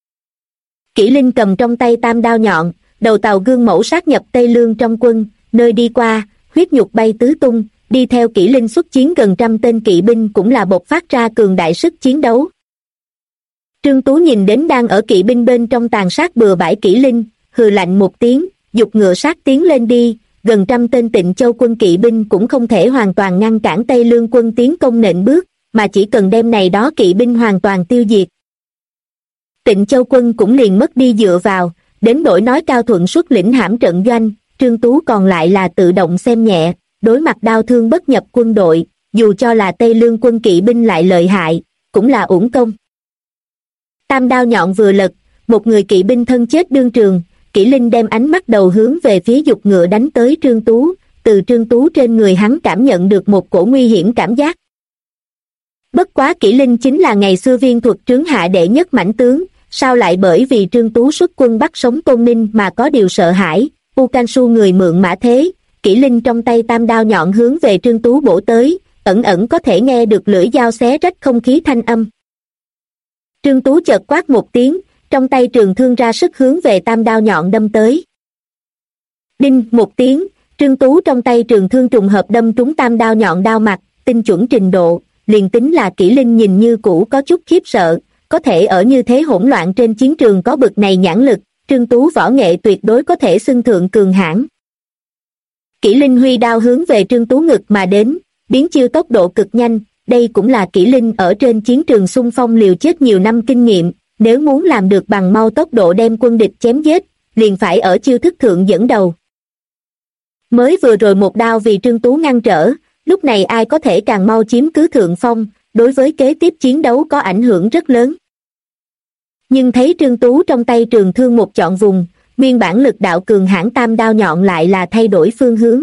Kỷ Linh cầm trong tay tam đao nhọn, đầu tàu gương mẫu sát nhập Tây Lương trong quân, nơi đi qua, huyết nhục bay tứ tung, đi theo Kỷ Linh xuất chiến gần 100 tên kỵ binh cũng là bộc phát ra cường đại sức chiến đấu. Trương Tú nhìn đến đang ở kỵ binh bên trong tàn sát bừa bãi Kỷ Linh, hừ lạnh một tiếng, giục ngựa sát tiến lên đi, gần 100 tên Tịnh Châu quân kỵ binh cũng không thể hoàn toàn ngăn cản Tây Lương quân tiến công nện bước, mà chỉ cần đem này đó kỵ binh hoàn toàn tiêu diệt. Tịnh Châu quân cũng liền mất đi dựa vào, đến đổi nói Cao Thuận xuất lĩnh hãm trận doanh, Trương Tú còn lại là tự động xem nhẹ, đối mặt đau thương bất nhập quân đội, dù cho là Tây Lương quân kỵ binh lại lợi hại, cũng là uổng công. Tam đao nhọn vừa lật, một người kỵ binh thân chết đương trường, Kỷ Linh đem ánh mắt đầu hướng về phía giục ngựa đánh tới Trương Tú, từ Trương Tú trên người hắn cảm nhận được một cổ nguy hiểm cảm giác. Bất quá Kỷ Linh chính là ngày xưa viên thuật trướng hạ đệ nhất mãnh tướng, sao lại bởi vì Trương Tú xuất quân bắt sống Tôn Ninh mà có điều sợ hãi, U Can Su người mượn mã thế, Kỷ Linh trong tay tam đao nhọn hướng về Trương Tú bổ tới, ẩn ẩn có thể nghe được lưỡi dao xé rách không khí thanh âm. Trương Tú chợt quát một tiếng, trong tay trường thương ra sức hướng về tam đao nhọn đâm tới. Đinh một tiếng, Trương Tú trong tay trường thương trùng hợp đâm trúng tam đao nhọn đao mặt, tinh chuẩn trình độ, liền tính là Kỷ Linh nhìn như cũ có chút khiếp sợ, có thể ở như thế hỗn loạn trên chiến trường có bực này nhãn lực, Trương Tú võ nghệ tuyệt đối có thể xưng thượng cường hãn. Kỷ Linh huy đao hướng về Trương Tú ngực mà đến, biến chiêu tốc độ cực nhanh, đây cũng là Kỷ Linh ở trên chiến trường xung phong liều chết nhiều năm kinh nghiệm, nếu muốn làm được bằng mau tốc độ đem quân địch chém giết, liền phải ở chiêu thức thượng dẫn đầu. Mới vừa rồi một đao vì Trương Tú ngăn trở, lúc này ai có thể càng mau chiếm cứ thượng phong, đối với kế tiếp chiến đấu có ảnh hưởng rất lớn. Nhưng thấy Trương Tú trong tay trường thương một chọn vùng, nguyên bản lực đạo cường hãn tam đao nhọn lại là thay đổi phương hướng.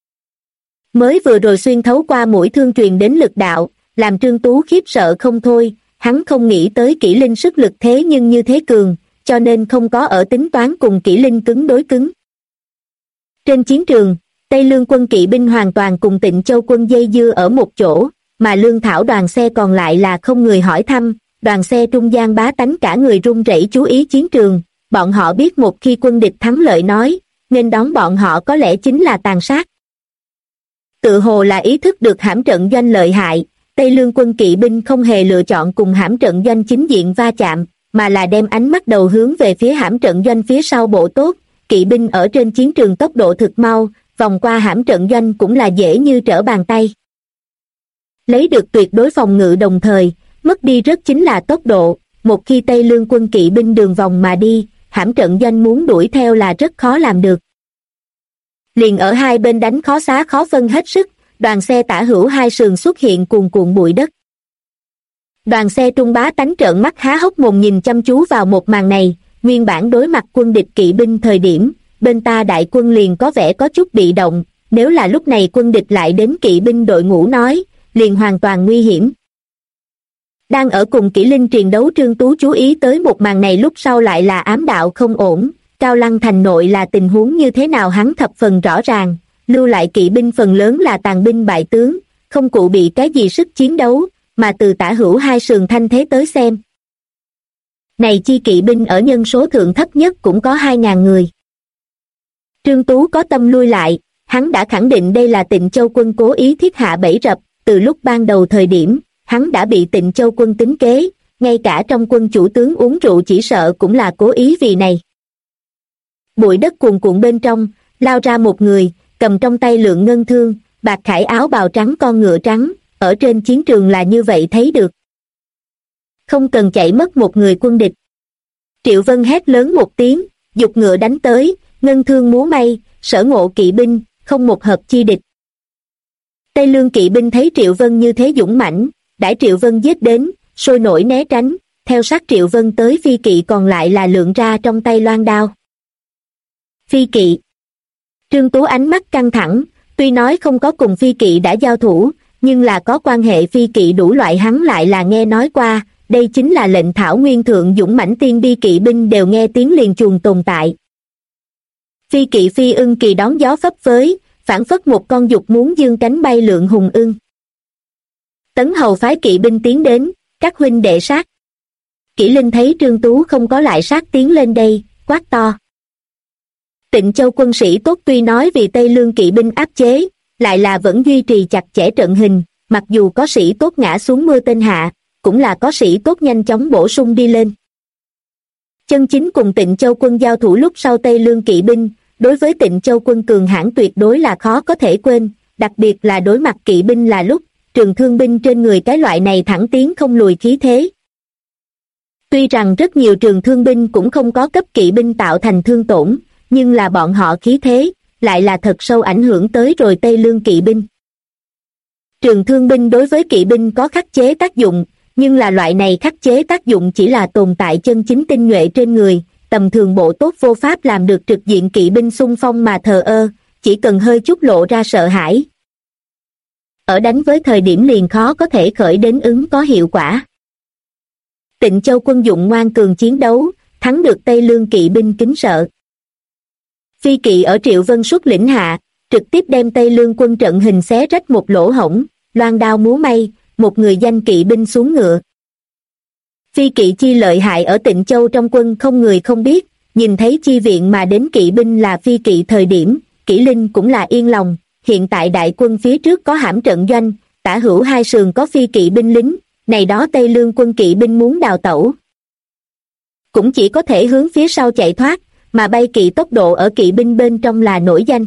Mới vừa rồi xuyên thấu qua mũi thương truyền đến lực đạo, làm Trương Tú khiếp sợ không thôi, hắn không nghĩ tới Kỷ Linh sức lực thế nhưng như thế cường, cho nên không có ở tính toán cùng Kỷ Linh cứng đối cứng. Trên chiến trường, Tây Lương quân kỵ binh hoàn toàn cùng Tịnh Châu quân dây dưa ở một chỗ, mà lương thảo đoàn xe còn lại là không người hỏi thăm, đoàn xe trung gian bá tánh cả người run rẩy chú ý chiến trường, bọn họ biết một khi quân địch thắng lợi nói, nên đón bọn họ có lẽ chính là tàn sát. Tự hồ là ý thức được hãm trận doanh lợi hại, Tây Lương quân kỵ binh không hề lựa chọn cùng hãm trận doanh chính diện va chạm, mà là đem ánh mắt đầu hướng về phía hãm trận doanh phía sau bộ tốt, kỵ binh ở trên chiến trường tốc độ thực mau, vòng qua hãm trận doanh cũng là dễ như trở bàn tay. Lấy được tuyệt đối phòng ngự đồng thời, mất đi rất chính là tốc độ, một khi Tây Lương quân kỵ binh đường vòng mà đi, hãm trận doanh muốn đuổi theo là rất khó làm được. Liền ở hai bên đánh khó xá khó phân hết sức, đoàn xe tả hữu hai sườn xuất hiện cuồn cuộn bụi đất. Đoàn xe trung bá tánh trợn mắt há hốc mồm nhìn chăm chú vào một màn này, nguyên bản đối mặt quân địch kỵ binh thời điểm, bên ta đại quân liền có vẻ có chút bị động, nếu là lúc này quân địch lại đến kỵ binh đội ngũ nói, liền hoàn toàn nguy hiểm. Đang ở cùng Kỷ Linh triền đấu Trương Tú chú ý tới một màn này lúc sau lại là ám đạo không ổn. Cao Lăng thành nội là tình huống như thế nào hắn thập phần rõ ràng, lưu lại kỵ binh phần lớn là tàn binh bại tướng, không cụ bị cái gì sức chiến đấu, mà từ tả hữu hai sườn thanh thế tới xem. Này chi kỵ binh ở nhân số thượng thấp nhất cũng có 2.000 người. Trương Tú có tâm lui lại, hắn đã khẳng định đây là Tịnh Châu quân cố ý thiết hạ bẫy rập, từ lúc ban đầu thời điểm, hắn đã bị Tịnh Châu quân tính kế, ngay cả trong quân chủ tướng uống rượu chỉ sợ cũng là cố ý vì này. Bụi đất cuồn cuộn bên trong, lao ra một người, cầm trong tay lượng ngân thương, bạc khải áo bào trắng con ngựa trắng, ở trên chiến trường là như vậy thấy được. Không cần chạy mất một người quân địch. Triệu Vân hét lớn một tiếng, giục ngựa đánh tới, ngân thương múa may, sở ngộ kỵ binh, không một hợp chi địch. Tây Lương kỵ binh thấy Triệu Vân như thế dũng mãnh, đãi Triệu Vân giết đến, sôi nổi né tránh, theo sát Triệu Vân tới phi kỵ còn lại là lượn ra trong tay loan đao. Phi kỵ. Trương Tú ánh mắt căng thẳng, tuy nói không có cùng phi kỵ đã giao thủ, nhưng là có quan hệ phi kỵ đủ loại hắn lại là nghe nói qua, đây chính là lệnh thảo nguyên thượng dũng mãnh tiên bi kỵ binh đều nghe tiếng liền chuồng tồn tại. Phi kỵ phi ưng kỳ đón gió phấp phới, phảng phất một con dục muốn dương cánh bay lượn hùng ưng. Tấn hầu phái kỵ binh tiến đến, các huynh đệ sát. Kỷ Linh thấy Trương Tú không có lại sát tiến lên đây, quát to. Tịnh Châu quân sĩ tốt tuy nói vì Tây Lương kỵ binh áp chế, lại là vẫn duy trì chặt chẽ trận hình, mặc dù có sĩ tốt ngã xuống mưa tên hạ, cũng là có sĩ tốt nhanh chóng bổ sung đi lên. Chân chính cùng Tịnh Châu quân giao thủ lúc sau Tây Lương kỵ binh, đối với Tịnh Châu quân cường hãn tuyệt đối là khó có thể quên, đặc biệt là đối mặt kỵ binh là lúc, trường thương binh trên người cái loại này thẳng tiến không lùi khí thế. Tuy rằng rất nhiều trường thương binh cũng không có cấp kỵ binh tạo thành thương tổn, nhưng là bọn họ khí thế, lại là thật sâu ảnh hưởng tới rồi Tây Lương kỵ binh. Trường thương binh đối với kỵ binh có khắc chế tác dụng, nhưng là loại này khắc chế tác dụng chỉ là tồn tại chân chính tinh nhuệ trên người, tầm thường bộ tốt vô pháp làm được trực diện kỵ binh xung phong mà thờ ơ, chỉ cần hơi chút lộ ra sợ hãi. Ở đánh với thời điểm liền khó có thể khởi đến ứng có hiệu quả. Tịnh Châu quân dụng ngoan cường chiến đấu, thắng được Tây Lương kỵ binh kính sợ. Phi kỵ ở Triệu Vân xuất lĩnh hạ, trực tiếp đem Tây Lương quân trận hình xé rách một lỗ hổng, loan đao múa may, một người danh kỵ binh xuống ngựa. Phi kỵ chi lợi hại ở Tịnh Châu trong quân không người không biết, nhìn thấy chi viện mà đến kỵ binh là phi kỵ thời điểm, Kỷ Linh cũng là yên lòng, hiện tại đại quân phía trước có hãm trận doanh, tả hữu hai sườn có phi kỵ binh lính, này đó Tây Lương quân kỵ binh muốn đào tẩu. Cũng chỉ có thể hướng phía sau chạy thoát, mà bay kỵ tốc độ ở kỵ binh bên trong là nổi danh.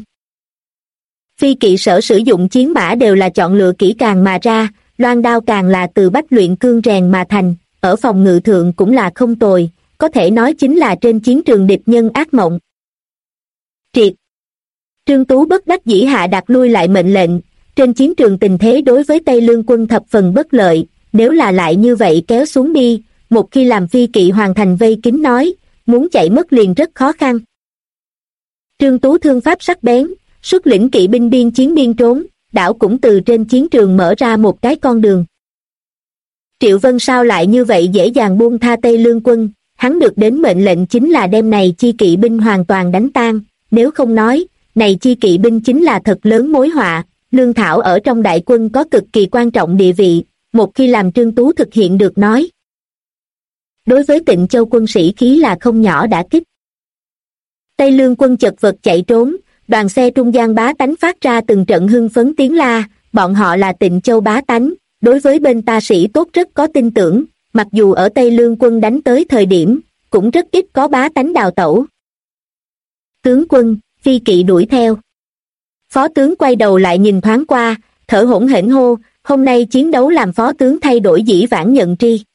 Phi kỵ sở sử dụng chiến mã đều là chọn lựa kỹ càng mà ra, loan đao càng là từ bách luyện cương rèn mà thành, ở phòng ngự thượng cũng là không tồi, có thể nói chính là trên chiến trường địch nhân ác mộng. Triệt. Trương Tú bất đắc dĩ hạ đặt lui lại mệnh lệnh, trên chiến trường tình thế đối với Tây Lương quân thập phần bất lợi, nếu là lại như vậy kéo xuống đi, một khi làm phi kỵ hoàn thành vây kín nói, muốn chạy mất liền rất khó khăn. Trương Tú thương pháp sắc bén, xuất lĩnh kỵ binh biên chiến biên trốn, đảo cũng từ trên chiến trường mở ra một cái con đường. Triệu Vân sao lại như vậy dễ dàng buông tha Tây Lương quân, hắn được đến mệnh lệnh chính là đem này chi kỵ binh hoàn toàn đánh tan, nếu không nói, này chi kỵ binh chính là thật lớn mối họa, lương thảo ở trong đại quân có cực kỳ quan trọng địa vị, một khi làm Trương Tú thực hiện được nói. Đối với Tịnh Châu quân sĩ khí là không nhỏ đả kích. Tây Lương quân chật vật chạy trốn, đoàn xe trung gian bá tánh phát ra từng trận hưng phấn tiếng la, bọn họ là Tịnh Châu bá tánh, đối với bên ta sĩ tốt rất có tin tưởng, mặc dù ở Tây Lương quân đánh tới thời điểm, cũng rất ít có bá tánh đào tẩu. Tướng quân, phi kỵ đuổi theo. Phó tướng quay đầu lại nhìn thoáng qua, thở hổn hển hô, hôm nay chiến đấu làm phó tướng thay đổi dĩ vãng nhận tri.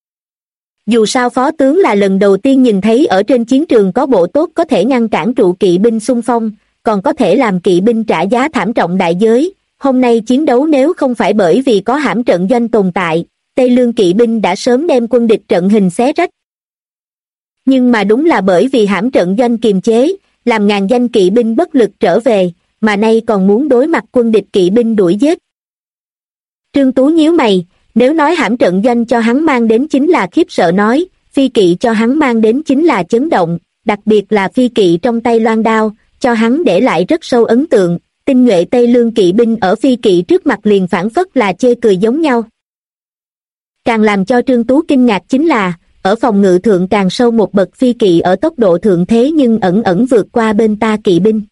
Dù sao phó tướng là lần đầu tiên nhìn thấy ở trên chiến trường có bộ tốt có thể ngăn cản trụ kỵ binh xung phong, còn có thể làm kỵ binh trả giá thảm trọng đại giới. Hôm nay chiến đấu nếu không phải bởi vì có hãm trận doanh tồn tại, Tây Lương kỵ binh đã sớm đem quân địch trận hình xé rách. Nhưng mà đúng là bởi vì hãm trận doanh kiềm chế, làm ngàn danh kỵ binh bất lực trở về, mà nay còn muốn đối mặt quân địch kỵ binh đuổi giết. Trương Tú nhíu mày, Nếu nói hãm trận doanh cho hắn mang đến chính là khiếp sợ nói, phi kỵ cho hắn mang đến chính là chấn động, đặc biệt là phi kỵ trong tay loan đao, cho hắn để lại rất sâu ấn tượng, tinh nhuệ Tây Lương kỵ binh ở phi kỵ trước mặt liền phảng phất là chê cười giống nhau. Càng làm cho Trương Tú kinh ngạc chính là, ở phòng ngự thượng càng sâu một bậc phi kỵ ở tốc độ thượng thế nhưng ẩn ẩn vượt qua bên ta kỵ binh.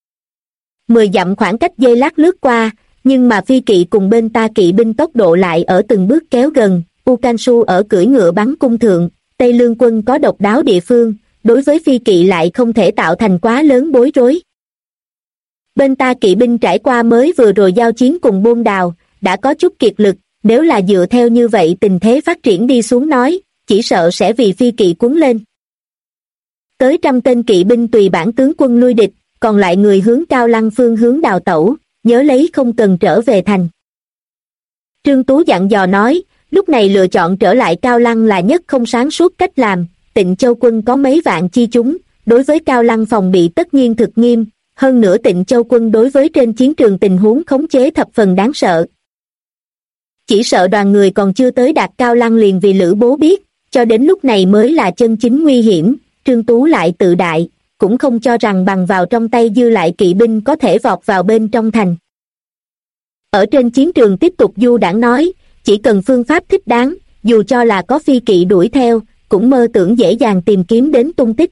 10 dặm khoảng cách giây lát lướt qua, nhưng mà phi kỵ cùng bên ta kỵ binh tốc độ lại ở từng bước kéo gần. Ukansu ở cưỡi ngựa bắn cung thượng, Tây Lương quân có độc đáo địa phương, đối với phi kỵ lại không thể tạo thành quá lớn bối rối. Bên ta kỵ binh trải qua mới vừa rồi giao chiến cùng Bôn Đào, đã có chút kiệt lực, nếu là dựa theo như vậy tình thế phát triển đi xuống nói, chỉ sợ sẽ vì phi kỵ cuốn lên. Tới 100 tên kỵ binh tùy bản tướng quân lui địch, còn lại người hướng Cao Lăng phương hướng đào tẩu, nhớ lấy không cần trở về thành. Trương Tú dặn dò nói, lúc này lựa chọn trở lại Cao Lăng là nhất không sáng suốt cách làm, Tịnh Châu quân có mấy vạn chi chúng, đối với Cao Lăng phòng bị tất nhiên thực nghiêm, hơn nữa Tịnh Châu quân đối với trên chiến trường tình huống khống chế thập phần đáng sợ. Chỉ sợ đoàn người còn chưa tới đạt Cao Lăng liền vì Lữ Bố biết, cho đến lúc này mới là chân chính nguy hiểm. Trương Tú lại tự đại, cũng không cho rằng bằng vào trong tay dư lại kỵ binh có thể vọt vào bên trong thành. Ở trên chiến trường tiếp tục du đãng nói, chỉ cần phương pháp thích đáng, dù cho là có phi kỵ đuổi theo, cũng mơ tưởng dễ dàng tìm kiếm đến tung tích.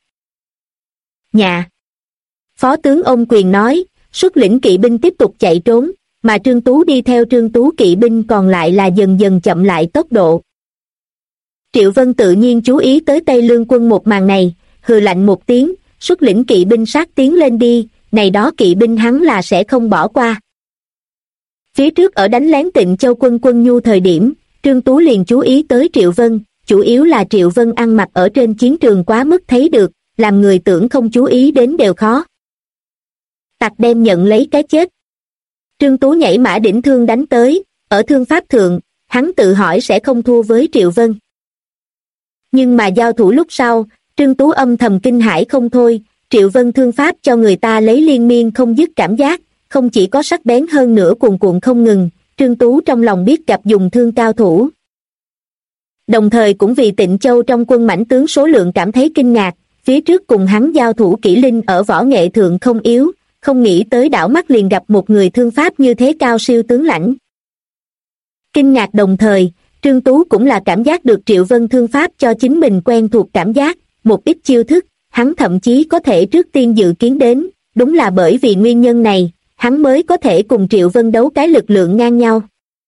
Nhà Phó tướng Ông Quyền nói, xuất lĩnh kỵ binh tiếp tục chạy trốn, mà Trương Tú đi theo Trương Tú kỵ binh còn lại là dần dần chậm lại tốc độ. Triệu Vân tự nhiên chú ý tới Tây Lương quân một màn này, hừ lạnh một tiếng, xuất lĩnh kỵ binh sát tiến lên đi, này đó kỵ binh hắn là sẽ không bỏ qua. Phía trước ở đánh lén Tịnh Châu quân quân nhu thời điểm, Trương Tú liền chú ý tới Triệu Vân, chủ yếu là Triệu Vân ăn mặc ở trên chiến trường quá mức thấy được, làm người tưởng không chú ý đến đều khó. Tặc đem nhận lấy cái chết. Trương Tú nhảy mã đỉnh thương đánh tới, ở thương pháp thượng, hắn tự hỏi sẽ không thua với Triệu Vân. Nhưng mà giao thủ lúc sau, Trương Tú âm thầm kinh hãi không thôi, Triệu Vân thương pháp cho người ta lấy liên miên không dứt cảm giác, không chỉ có sắc bén hơn nữa cuồn cuộn không ngừng, Trương Tú trong lòng biết gặp dùng thương cao thủ. Đồng thời cũng vì Tịnh Châu trong quân mãnh tướng số lượng cảm thấy kinh ngạc, phía trước cùng hắn giao thủ kỹ linh ở võ nghệ thượng không yếu, không nghĩ tới đảo mắt liền gặp một người thương pháp như thế cao siêu tướng lãnh. Kinh ngạc đồng thời, Trương Tú cũng là cảm giác được Triệu Vân thương pháp cho chính mình quen thuộc cảm giác, một ít chiêu thức, hắn thậm chí có thể trước tiên dự kiến đến, đúng là bởi vì nguyên nhân này, hắn mới có thể cùng Triệu Vân đấu cái lực lượng ngang nhau.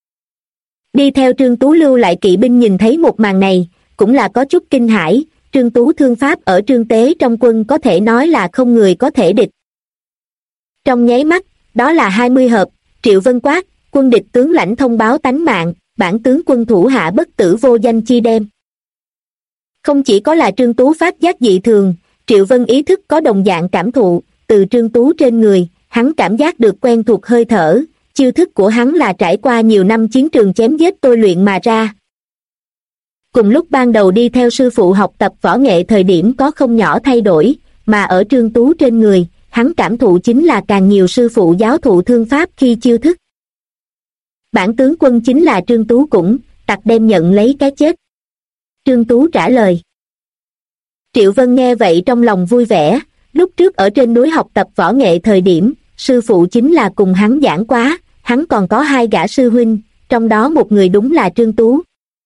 Đi theo Trương Tú lưu lại kỵ binh nhìn thấy một màn này, cũng là có chút kinh hãi, Trương Tú thương pháp ở Trương Tế trong quân có thể nói là không người có thể địch. Trong nháy mắt, đó là 20 hợp, Triệu Vân quát, quân địch tướng lãnh thông báo tánh mạng, bản tướng quân thủ hạ bất tử vô danh chi đem. Không chỉ có là Trương Tú phát giác dị thường, Triệu Vân ý thức có đồng dạng cảm thụ, từ Trương Tú trên người, hắn cảm giác được quen thuộc hơi thở, chiêu thức của hắn là trải qua nhiều năm chiến trường chém giết tôi luyện mà ra. Cùng lúc ban đầu đi theo sư phụ học tập võ nghệ thời điểm có không nhỏ thay đổi, mà ở Trương Tú trên người, hắn cảm thụ chính là càng nhiều sư phụ giáo thụ thương pháp khi chiêu thức. Bản tướng quân chính là Trương Tú cũng, tặc đem nhận lấy cái chết. Trương Tú trả lời. Triệu Vân nghe vậy trong lòng vui vẻ, lúc trước ở trên núi học tập võ nghệ thời điểm, sư phụ chính là cùng hắn giảng quá, hắn còn có 2 gã sư huynh, trong đó một người đúng là Trương Tú.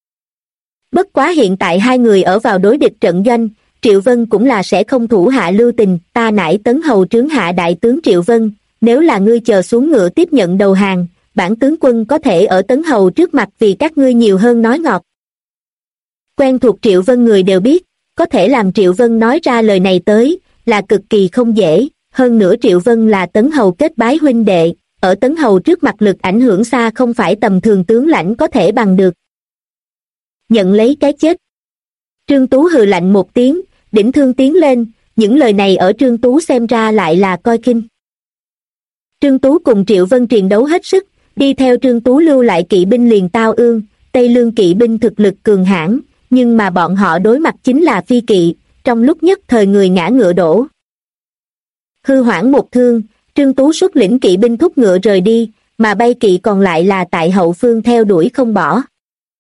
Bất quá hiện tại 2 người ở vào đối địch trận doanh, Triệu Vân cũng là sẽ không thủ hạ lưu tình, ta nải tấn hầu trướng hạ đại tướng Triệu Vân, nếu là ngươi chờ xuống ngựa tiếp nhận đầu hàng, bản tướng quân có thể ở tấn hầu trước mặt vì các ngươi nhiều hơn nói ngọt. Quen thuộc Triệu Vân người đều biết, có thể làm Triệu Vân nói ra lời này tới, là cực kỳ không dễ, hơn nữa Triệu Vân là tấn hầu kết bái huynh đệ, ở tấn hầu trước mặt lực ảnh hưởng xa không phải tầm thường tướng lãnh có thể bằng được. Nhận lấy cái chết. Trương Tú hừ lạnh một tiếng, đỉnh thương tiến lên, những lời này ở Trương Tú xem ra lại là coi khinh. Trương Tú cùng Triệu Vân triền đấu hết sức, đi theo Trương Tú lưu lại kỵ binh liền tao ương, Tây Lương kỵ binh thực lực cường hãn, nhưng mà bọn họ đối mặt chính là phi kỵ, trong lúc nhất thời người ngã ngựa đổ. Hư hoảng một thương, Trương Tú xuất lĩnh kỵ binh thúc ngựa rời đi, mà bay kỵ còn lại là tại hậu phương theo đuổi không bỏ.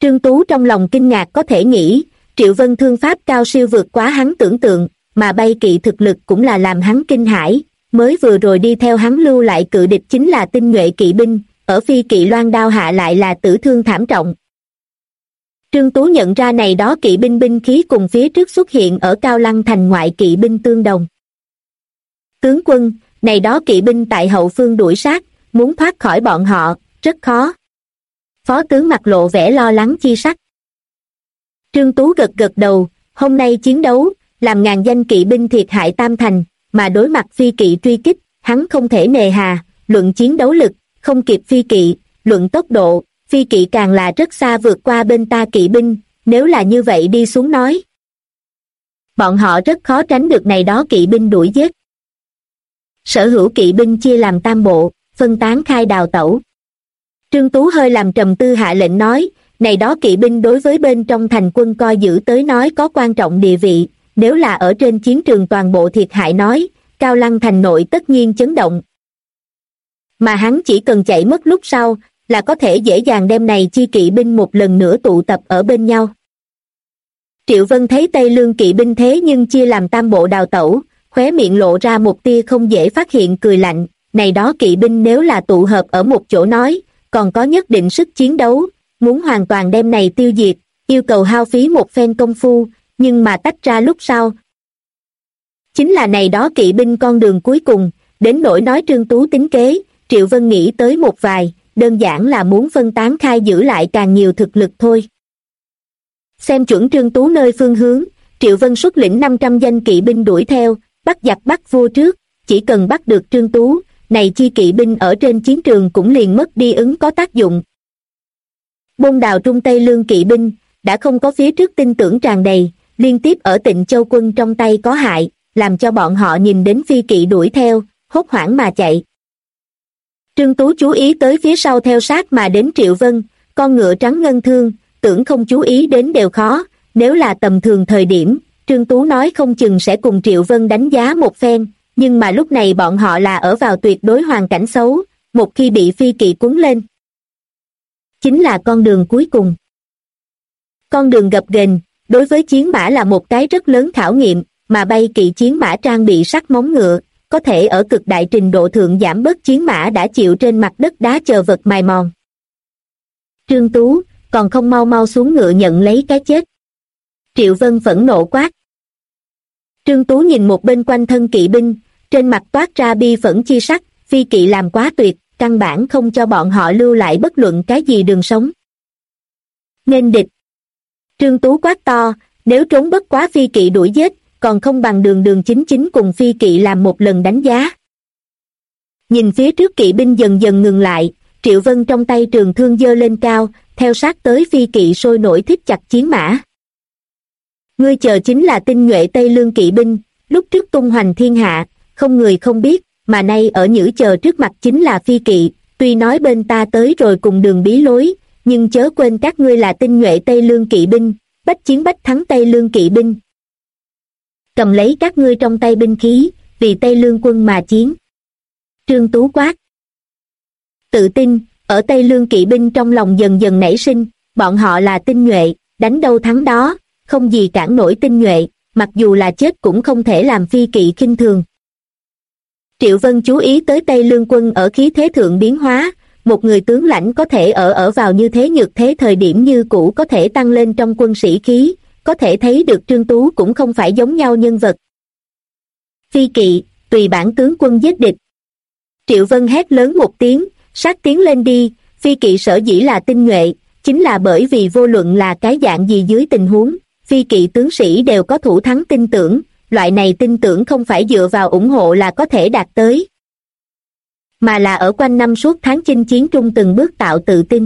Trương Tú trong lòng kinh ngạc, có thể nghĩ, Triệu Vân thương pháp cao siêu vượt quá hắn tưởng tượng, mà bay kỵ thực lực cũng là làm hắn kinh hãi, mới vừa rồi đi theo hắn lưu lại cự địch chính là tinh nhuệ kỵ binh, ở phi kỵ loan đao hạ lại là tử thương thảm trọng. Trương Tú nhận ra này đó kỵ binh binh khí cùng phía trước xuất hiện ở Cao Lăng thành ngoại kỵ binh tương đồng. Tướng quân, này đó kỵ binh tại hậu phương đuổi sát, muốn thoát khỏi bọn họ, rất khó. Phó tướng mặt lộ vẻ lo lắng chi sắc. Trương Tú gật gật đầu, hôm nay chiến đấu, làm ngàn danh kỵ binh thiệt hại tam thành, mà đối mặt phi kỵ truy kích, hắn không thể nề hà, luận chiến đấu lực, không kịp phi kỵ, luận tốc độ, phi kỵ càng là rất xa vượt qua bên ta kỵ binh, nếu là như vậy đi xuống nói. Bọn họ rất khó tránh được này đó kỵ binh đuổi giết. Sở hữu kỵ binh chia làm tam bộ, phân tán khai đào tẩu. Trương Tú hơi làm trầm tư hạ lệnh nói, này đó kỵ binh đối với bên trong thành quân coi giữ tới nói có quan trọng địa vị, nếu là ở trên chiến trường toàn bộ thiệt hại nói, Cao Lăng thành nội tất nhiên chấn động. Mà hắn chỉ cần chạy mất lúc sau, là có thể dễ dàng đem này chi kỵ binh một lần nữa tụ tập ở bên nhau. Triệu Vân thấy Tây Lương kỵ binh thế nhưng chia làm tam bộ đào tẩu, khóe miệng lộ ra một tia không dễ phát hiện cười lạnh, này đó kỵ binh nếu là tụ hợp ở một chỗ nói, còn có nhất định sức chiến đấu, muốn hoàn toàn đem này tiêu diệt, yêu cầu hao phí một phen công phu, nhưng mà tách ra lúc sau. Chính là này đó kỵ binh con đường cuối cùng, đến nỗi nói Trương Tú tính kế, Triệu Vân nghĩ tới một vài, đơn giản là muốn phân tán khai giữ lại càng nhiều thực lực thôi. Xem chuẩn Trương Tú nơi phương hướng, Triệu Vân xuất lĩnh 500 danh kỵ binh đuổi theo, bắt giặc bắt vua trước, chỉ cần bắt được Trương Tú, này chi kỵ binh ở trên chiến trường cũng liền mất đi ứng có tác dụng. Bôn đào Trung Tây Lương kỵ binh, đã không có phía trước tin tưởng tràn đầy, liên tiếp ở Tịnh Châu quân trong tay có hại, làm cho bọn họ nhìn đến phi kỵ đuổi theo, hốt hoảng mà chạy. Trương Tú chú ý tới phía sau theo sát mà đến Triệu Vân, con ngựa trắng ngân thương, tưởng không chú ý đến đều khó, nếu là tầm thường thời điểm, Trương Tú nói không chừng sẽ cùng Triệu Vân đánh giá một phen, nhưng mà lúc này bọn họ là ở vào tuyệt đối hoàn cảnh xấu, một khi bị phi kỵ cuốn lên. Chính là con đường cuối cùng. Con đường gập ghềnh, đối với chiến mã là một cái rất lớn khảo nghiệm, mà bay kỵ chiến mã trang bị sắt móng ngựa, có thể ở cực đại trình độ thượng giảm bớt chiến mã đã chịu trên mặt đất đá chờ vật mài mòn. Trương Tú, còn không mau mau xuống ngựa nhận lấy cái chết. Triệu Vân phẫn nộ quát. Trương Tú nhìn một bên quanh thân kỵ binh, trên mặt toát ra bi phẫn chi sắc, phi kỵ làm quá tuyệt, căn bản không cho bọn họ lưu lại bất luận cái gì đường sống. Nên địch. Trương Tú quát to, nếu trốn bất quá phi kỵ đuổi giết, còn không bằng đường đường chính chính cùng phi kỵ làm một lần đánh giá. Nhìn phía trước kỵ binh dần dần ngừng lại, Triệu Vân trong tay trường thương giơ lên cao, theo sát tới phi kỵ sôi nổi thít chặt chiến mã. Ngươi chờ chính là tinh nhuệ Tây Lương kỵ binh, lúc trước tung hoành thiên hạ, không người không biết, mà nay ở nhữ chờ trước mặt chính là phi kỵ, tuy nói bên ta tới rồi cùng đường bí lối, nhưng chớ quên các ngươi là tinh nhuệ Tây Lương kỵ binh, bách chiến bách thắng Tây Lương kỵ binh. Cầm lấy các ngươi trong tay binh khí, vì Tây Lương quân mà chiến. Trương Tú quát. Tự tin, ở Tây Lương kỵ binh trong lòng dần dần nảy sinh, bọn họ là tinh nhuệ, đánh đâu thắng đó, không gì cản nổi tinh nhuệ, mặc dù là chết cũng không thể làm phi kỵ khinh thường. Triệu Vân chú ý tới Tây Lương quân ở khí thế thượng biến hóa, một người tướng lãnh có thể ở vào như thế nhược thế thời điểm như cũ có thể tăng lên trong quân sĩ khí, có thể thấy được Trương Tú cũng không phải giống nhau nhân vật. Phi kỵ, tùy bản tướng quân giết địch. Triệu Vân hét lớn một tiếng, sát tiến lên đi, phi kỵ sở dĩ là tinh nhuệ, chính là bởi vì vô luận là cái dạng gì dưới tình huống, phi kỵ tướng sĩ đều có thủ thắng tin tưởng, loại này tin tưởng không phải dựa vào ủng hộ là có thể đạt tới, mà là ở quanh năm suốt tháng chinh chiến trung từng bước tạo tự tin.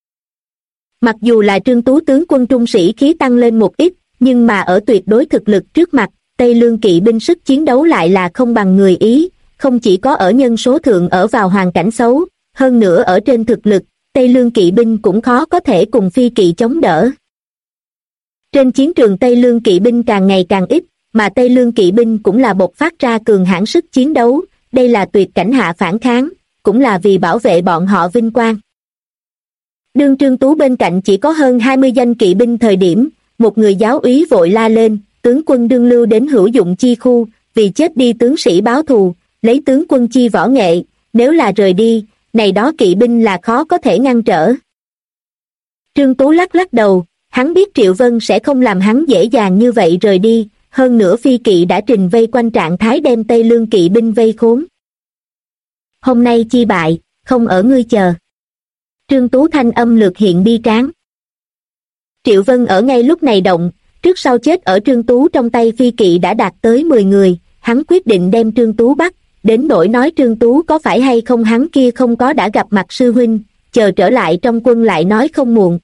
Mặc dù là Trương Tú tướng quân trung sĩ khí tăng lên một ít, nhưng mà ở tuyệt đối thực lực trước mặt, Tây Lương kỵ binh sức chiến đấu lại là không bằng người Ý, không chỉ có ở nhân số thượng ở vào hoàn cảnh xấu, hơn nữa ở trên thực lực, Tây Lương kỵ binh cũng khó có thể cùng phi kỵ chống đỡ. Trên chiến trường Tây Lương kỵ binh càng ngày càng ít, mà Tây Lương kỵ binh cũng là bộc phát ra cường hãn sức chiến đấu, đây là tuyệt cảnh hạ phản kháng, cũng là vì bảo vệ bọn họ vinh quang. Đương Trương Tú bên cạnh chỉ có hơn 20 danh kỵ binh thời điểm, một người giáo úy vội la lên, tướng quân đương lưu đến hữu dụng chi khu, vì chết đi tướng sĩ báo thù, lấy tướng quân chi võ nghệ, nếu là rời đi, này đó kỵ binh là khó có thể ngăn trở. Trương Tú lắc lắc đầu, hắn biết Triệu Vân sẽ không làm hắn dễ dàng như vậy rời đi, hơn nữa phi kỵ đã trình vây quanh trạng thái đem Tây Lương kỵ binh vây khốn. Hôm nay chi bại, không ở ngươi chờ. Trương Tú thanh âm lược hiện bi tráng. Triệu Vân ở ngay lúc này động, trước sau chết ở Trương Tú trong tay phi kỵ đã đạt tới 10 người, hắn quyết định đem Trương Tú bắt, đến nỗi nói Trương Tú có phải hay không hắn kia không có đã gặp mặt sư huynh, chờ trở lại trong quân lại nói không muộn.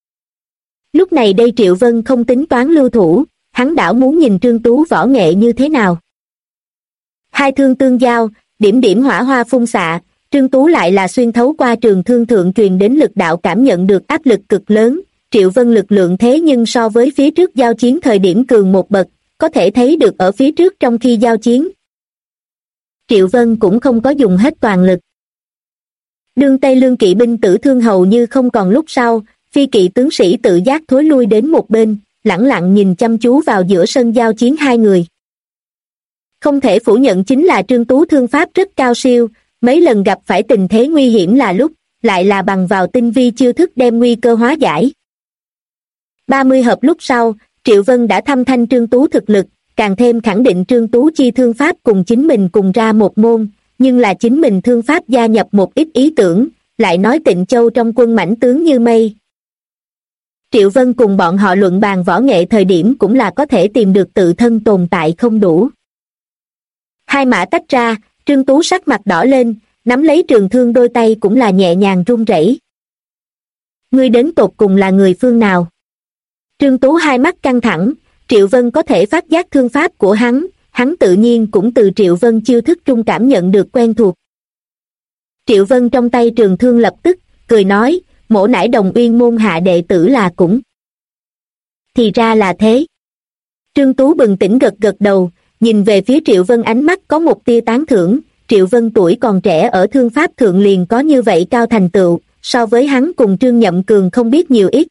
Lúc này đây Triệu Vân không tính toán lưu thủ, hắn đảo muốn nhìn Trương Tú võ nghệ như thế nào. Hai thương tương giao, điểm điểm hỏa hoa phun xạ, Trương Tú lại là xuyên thấu qua trường thương thượng truyền đến lực đạo cảm nhận được áp lực cực lớn, Triệu Vân lực lượng thế nhưng so với phía trước giao chiến thời điểm cường một bậc, có thể thấy được ở phía trước trong khi giao chiến. Triệu Vân cũng không có dùng hết toàn lực. Đương Tây Lương kỵ binh tử thương hầu như không còn lúc sau, phi kỵ tướng sĩ tự giác thối lui đến một bên, lẳng lặng nhìn chăm chú vào giữa sân giao chiến hai người. Không thể phủ nhận chính là Trương Tú thương pháp rất cao siêu, mấy lần gặp phải tình thế nguy hiểm là lúc, lại là bằng vào tinh vi chiêu thức đem nguy cơ hóa giải. 30 hợp lúc sau, Triệu Vân đã thăm thanh Trương Tú thực lực, càng thêm khẳng định Trương Tú chi thương pháp cùng chính mình cùng ra một môn, nhưng là chính mình thương pháp gia nhập một ít ý tưởng, lại nói Tịnh Châu trong quân mãnh tướng như mây. Triệu Vân cùng bọn họ luận bàn võ nghệ thời điểm cũng là có thể tìm được tự thân tồn tại không đủ. Hai mã tách ra, Trương Tú sắc mặt đỏ lên, nắm lấy trường thương đôi tay cũng là nhẹ nhàng run rẩy. Ngươi đến tột cùng là người phương nào? Trương Tú hai mắt căng thẳng, Triệu Vân có thể phát giác thương pháp của hắn tự nhiên cũng từ Triệu Vân chiêu thức trung cảm nhận được quen thuộc. Triệu Vân trong tay trường thương lập tức, cười nói, mỗ nải Đồng Uyên môn hạ đệ tử là cũng. Thì ra là thế. Trương Tú bừng tỉnh gật gật đầu, nhìn về phía Triệu Vân ánh mắt có một tia tán thưởng, Triệu Vân tuổi còn trẻ ở thương pháp thượng liền có như vậy cao thành tựu, so với hắn cùng Trương Nhậm Cường không biết nhiều ít.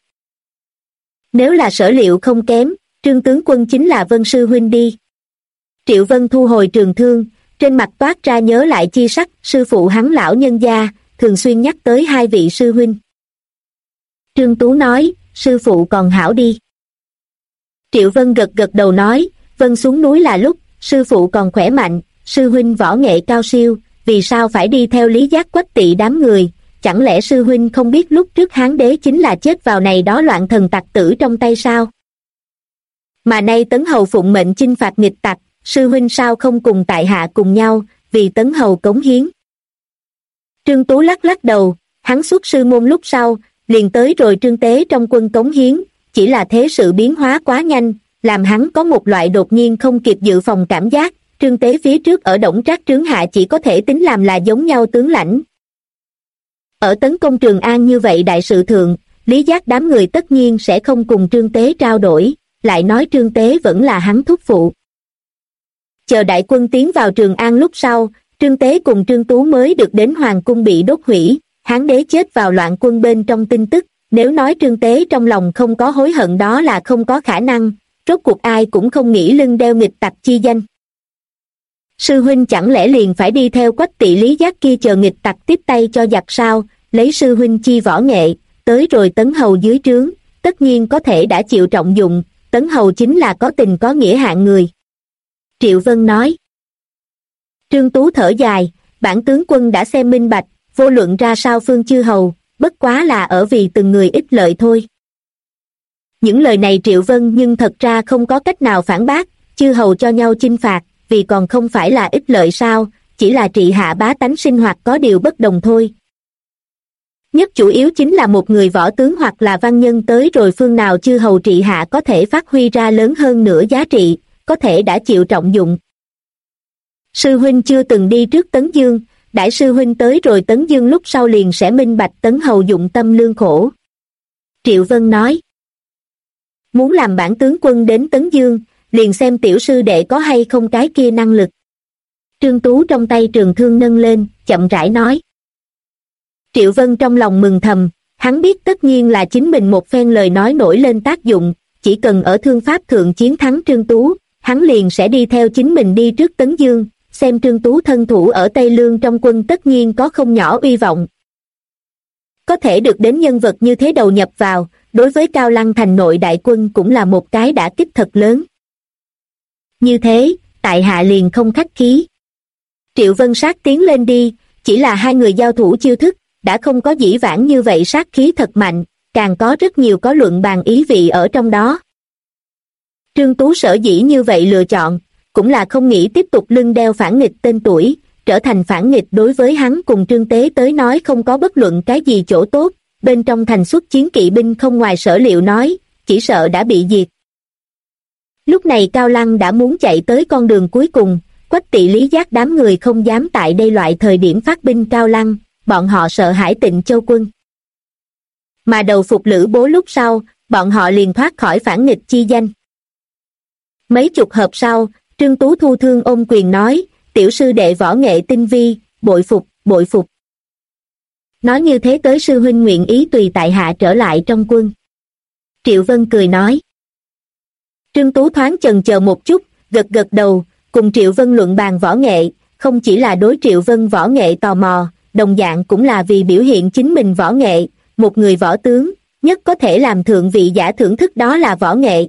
Nếu là sở liệu không kém, Trương tướng quân chính là Vân sư huynh đi. Triệu Vân thu hồi trường thương, trên mặt toát ra nhớ lại chi sắc, sư phụ hắn lão nhân gia, thường xuyên nhắc tới hai vị sư huynh. Trương Tú nói, sư phụ còn hảo đi. Triệu Vân gật gật đầu nói, Vân xuống núi là lúc, sư phụ còn khỏe mạnh, sư huynh võ nghệ cao siêu, vì sao phải đi theo Lý Giác Quách Tỵ đám người, chẳng lẽ sư huynh không biết lúc trước Hán đế chính là chết vào này đó loạn thần tặc tử trong tay sao? Mà nay Tấn Hầu phụng mệnh chinh phạt nghịch tặc, sư huynh sao không cùng tại hạ cùng nhau, vì Tấn Hầu cống hiến? Trương Tú lắc lắc đầu, hắn xuất sư môn lúc sau, liền tới rồi Trương Tế trong quân cống hiến, chỉ là thế sự biến hóa quá nhanh, làm hắn có một loại đột nhiên không kịp dự phòng cảm giác, Trương Tế phía trước ở Đổng Trác trướng hạ chỉ có thể tính làm là giống nhau tướng lãnh. Ở tấn công Trường An như vậy đại sự thượng, Lý Giác đám người tất nhiên sẽ không cùng Trương Tế trao đổi, lại nói Trương Tế vẫn là hắn thúc phụ. Chờ đại quân tiến vào Trường An lúc sau, Trương Tế cùng Trương Tú mới được đến Hoàng cung bị đốt hủy, Hán đế chết vào loạn quân bên trong tin tức, nếu nói Trương Tế trong lòng không có hối hận đó là không có khả năng, rốt cuộc ai cũng không nghĩ lưng đeo nghịch tặc chi danh. Sư huynh chẳng lẽ liền phải đi theo Quách Tỵ Lý Giác kia chờ nghịch tặc tiếp tay cho giặc sao, lấy sư huynh chi võ nghệ, tới rồi Tấn Hầu dưới trướng, tất nhiên có thể đã chịu trọng dụng, Tấn Hầu chính là có tình có nghĩa hạng người. Triệu Vân nói. Trương Tú thở dài, bản tướng quân đã xem minh bạch, vô luận ra sao phương chư hầu, bất quá là ở vì từng người ích lợi thôi. Những lời này Triệu Vân nhưng thật ra không có cách nào phản bác, chư hầu cho nhau chinh phạt, vì còn không phải là ích lợi sao, chỉ là trị hạ bá tánh sinh hoạt có điều bất đồng thôi. Nhất chủ yếu chính là một người võ tướng hoặc là văn nhân tới rồi phương nào chư hầu trị hạ có thể phát huy ra lớn hơn nữa giá trị, có thể đã chịu trọng dụng. Sư huynh chưa từng đi trước Tấn Dương, đại sư huynh tới rồi Tấn Dương lúc sau liền sẽ minh bạch Tấn Hầu dụng tâm lương khổ. Triệu Vân nói. Muốn làm bản tướng quân đến Tấn Dương, liền xem tiểu sư đệ có hay không cái kia năng lực. Trương Tú trong tay trường thương nâng lên, chậm rãi nói. Triệu Vân trong lòng mừng thầm, Hắn biết tất nhiên là chính mình một phen lời nói nổi lên tác dụng, chỉ cần ở thương pháp thượng chiến thắng Trương Tú, hắn liền sẽ đi theo chính mình đi trước Tấn Dương, xem Trương Tú thân thủ ở Tây Lương trong quân tất nhiên có không nhỏ uy vọng. Có thể được đến nhân vật như thế đầu nhập vào, đối với Cao Lăng thành nội đại quân cũng là một cái đả kích thật lớn. Như thế, tại hạ liền không khách khí. Triệu Vân Sát tiến lên đi, chỉ là hai người giao thủ chiêu thức, đã không có dĩ vãng như vậy sát khí thật mạnh, càng có rất nhiều có luận bàn ý vị ở trong đó. Trương Tú sở dĩ như vậy lựa chọn, cũng là không nghĩ tiếp tục lưng đeo phản nghịch tên tuổi, trở thành phản nghịch đối với hắn cùng Trương Tế tới nói không có bất luận cái gì chỗ tốt, bên trong thành xuất chiến kỵ binh không ngoài sở liệu nói, chỉ sợ đã bị diệt. Lúc này Cao Lăng đã muốn chạy tới con đường cuối cùng, Quách Tỵ Lý Giác đám người không dám tại đây loại thời điểm phát binh Cao Lăng, bọn họ sợ hãi Tịnh Châu quân. Mà đầu phục Lữ Bố lúc sau, bọn họ liền thoát khỏi phản nghịch chi danh. Mấy chục hợp sau, Trương Tú thu thương ôm quyền nói, tiểu sư đệ võ nghệ tinh vi, bội phục, bội phục. Nói như thế tới sư huynh nguyện ý tùy tại hạ trở lại trong quân. Triệu Vân cười nói. Trương Tú thoáng chần chờ một chút, gật gật đầu, cùng Triệu Vân luận bàn võ nghệ, không chỉ là đối Triệu Vân võ nghệ tò mò, đồng dạng cũng là vì biểu hiện chính mình võ nghệ, một người võ tướng, nhất có thể làm thượng vị giả thưởng thức đó là võ nghệ.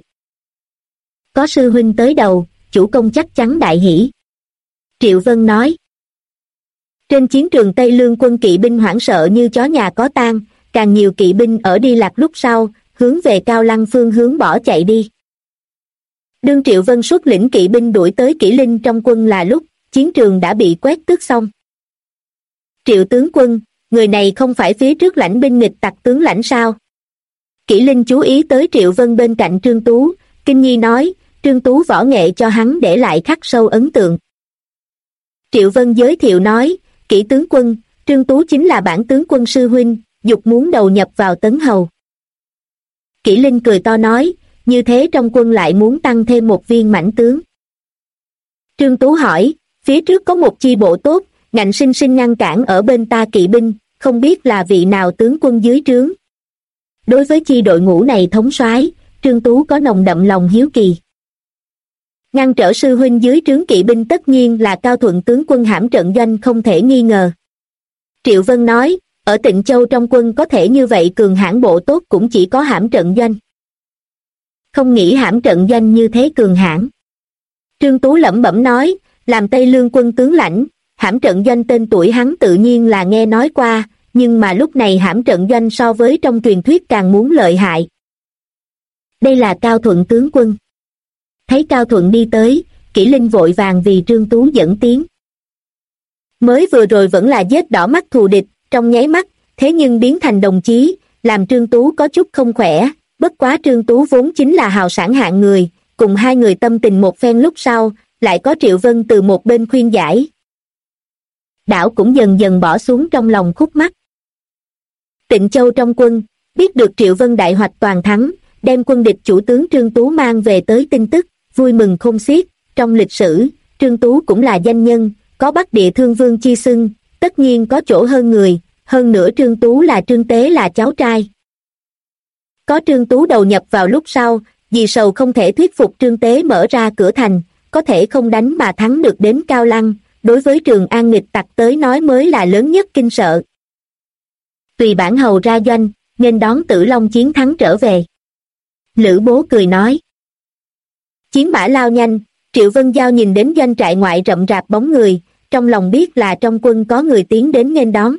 Có sư huynh tới đầu, chủ công chắc chắn đại hỷ. Triệu Vân nói. Trên chiến trường Tây Lương quân kỵ binh hoảng sợ như chó nhà có tang, càng nhiều kỵ binh ở đi lạc lúc sau, hướng về Cao Lăng phương hướng bỏ chạy đi. Đương Triệu Vân xuất lĩnh kỵ binh đuổi tới Kỷ Linh trong quân là lúc, chiến trường đã bị quét tước xong. Triệu tướng quân, người này không phải phía trước lãnh binh nghịch tặc tướng lãnh sao? Kỷ Linh chú ý tới Triệu Vân bên cạnh Trương Tú, kinh nhi nói, Trương Tú võ nghệ cho hắn để lại khắc sâu ấn tượng. Triệu Vân giới thiệu nói, Kỷ tướng quân, Trương Tú chính là bản tướng quân sư huynh, dục muốn đầu nhập vào Tấn Hầu. Kỷ Linh cười to nói, như thế trong quân lại muốn tăng thêm một viên mãnh tướng. Trương Tú hỏi, phía trước có một chi bộ tốt, ngạnh sinh sinh ngăn cản ở bên ta kỵ binh, không biết là vị nào tướng quân dưới trướng. Đối với chi đội ngũ này thống soái, Trương Tú có nồng đậm lòng hiếu kỳ. Ngăn trở sư huynh dưới trướng kỵ binh tất nhiên là Cao Thuận tướng quân Hãm Trận Doanh không thể nghi ngờ. Triệu Vân nói, ở Tịnh Châu trong quân có thể như vậy cường hãn bộ tốt cũng chỉ có Hãm Trận Doanh. Không nghĩ Hãm Trận Doanh như thế cường hãn. Trương Tú lẩm bẩm nói, làm Tây Lương quân tướng lãnh, Hãm Trận Doanh tên tuổi hắn tự nhiên là nghe nói qua, nhưng mà lúc này Hãm Trận Doanh so với trong truyền thuyết càng muốn lợi hại. Đây là Cao Thuận tướng quân. Thấy Cao Thuận đi tới, Kỷ Linh vội vàng vì Trương Tú dẫn tiếng. Mới vừa rồi vẫn là giết đỏ mắt thù địch, trong nháy mắt, thế nhưng biến thành đồng chí, làm Trương Tú có chút không khỏe, bất quá Trương Tú vốn chính là hào sản hạng người, cùng hai người tâm tình một phen lúc sau, lại có Triệu Vân từ một bên khuyên giải. Đảo cũng dần dần bỏ xuống trong lòng khúc mắc. Tịnh Châu trong quân, biết được Triệu Vân đại hoạch toàn thắng, đem quân địch chủ tướng Trương Tú mang về tới tin tức, vui mừng khôn xiết. Trong lịch sử, Trương Tú cũng là danh nhân, có Bắc Địa Thương Vương chi xưng, tất nhiên có chỗ hơn người, hơn nữa Trương Tú là Trương Tế là cháu trai. Có Trương Tú đầu nhập vào lúc sau, vì sầu không thể thuyết phục Trương Tế mở ra cửa thành, có thể không đánh mà thắng được đến Cao Lăng, đối với Trường An nghịch tặc tới nói mới là lớn nhất kinh sợ. Tùy bản hầu ra doanh, nên đón Tử Long chiến thắng trở về. Lữ Bố cười nói. Chiến mã lao nhanh, Triệu Vân Giao nhìn đến doanh trại ngoại rậm rạp bóng người, trong lòng biết là trong quân có người tiến đến nghênh đón.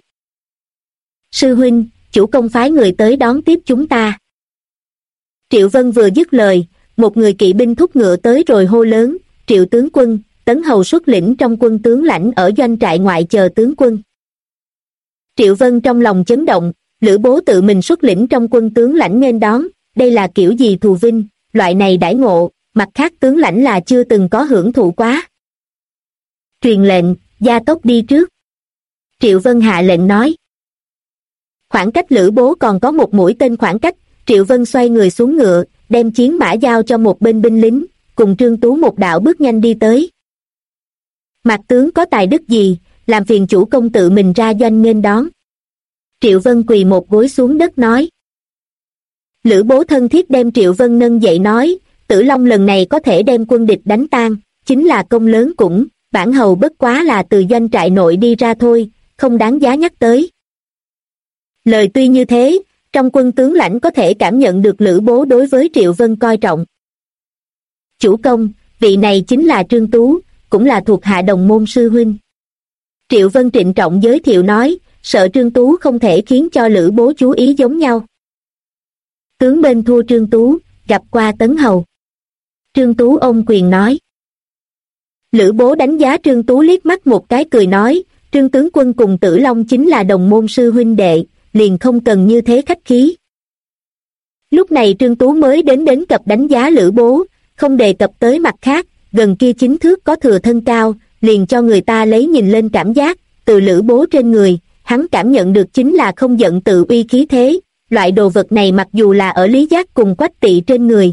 Sư huynh, chủ công phái người tới đón tiếp chúng ta. Triệu Vân vừa dứt lời, một người kỵ binh thúc ngựa tới rồi hô lớn, Triệu tướng quân, Tấn Hầu xuất lĩnh trong quân tướng lãnh ở doanh trại ngoại chờ tướng quân. Triệu Vân trong lòng chấn động, Lữ Bố tự mình xuất lĩnh trong quân tướng lãnh nghênh đón, đây là kiểu gì thù vinh, loại này đãi ngộ, mặt khác tướng lãnh là chưa từng có hưởng thụ quá. Truyền lệnh, gia tốc đi trước. Triệu Vân hạ lệnh nói. Khoảng cách Lữ Bố còn có một mũi tên khoảng cách, Triệu Vân xoay người xuống ngựa, đem chiến mã giao cho một bên binh lính, cùng Trương Tú một đạo bước nhanh đi tới. Mạc tướng có tài đức gì, làm phiền chủ công tự mình ra doanh nghênh đón. Triệu Vân quỳ một gối xuống đất nói. Lữ Bố thân thiết đem Triệu Vân nâng dậy nói, Tử Long lần này có thể đem quân địch đánh tan, chính là công lớn cũng, bản hầu bất quá là từ doanh trại nội đi ra thôi, không đáng giá nhắc tới. Lời tuy như thế, trong quân tướng lãnh có thể cảm nhận được Lữ Bố đối với Triệu Vân coi trọng. Chủ công, vị này chính là Trương Tú, cũng là thuộc hạ đồng môn sư huynh. Triệu Vân trịnh trọng giới thiệu nói, sợ Trương Tú không thể khiến cho Lữ Bố chú ý giống nhau. Tướng bên thua Trương Tú, gặp qua Tấn Hầu. Trương Tú ôm quyền nói. Lữ Bố đánh giá Trương Tú liếc mắt một cái cười nói, Trương tướng quân cùng Tử Long chính là đồng môn sư huynh đệ, liền không cần như thế khách khí. Lúc này Trương Tú mới đến cập đánh giá Lữ Bố, không đề cập tới mặt khác, gần kia 9 thước có thừa thân cao, liền cho người ta lấy nhìn lên cảm giác, từ Lữ Bố trên người, hắn cảm nhận được chính là không giận tự uy khí thế, loại đồ vật này mặc dù là ở Lý Giác cùng Quách Tỵ trên người,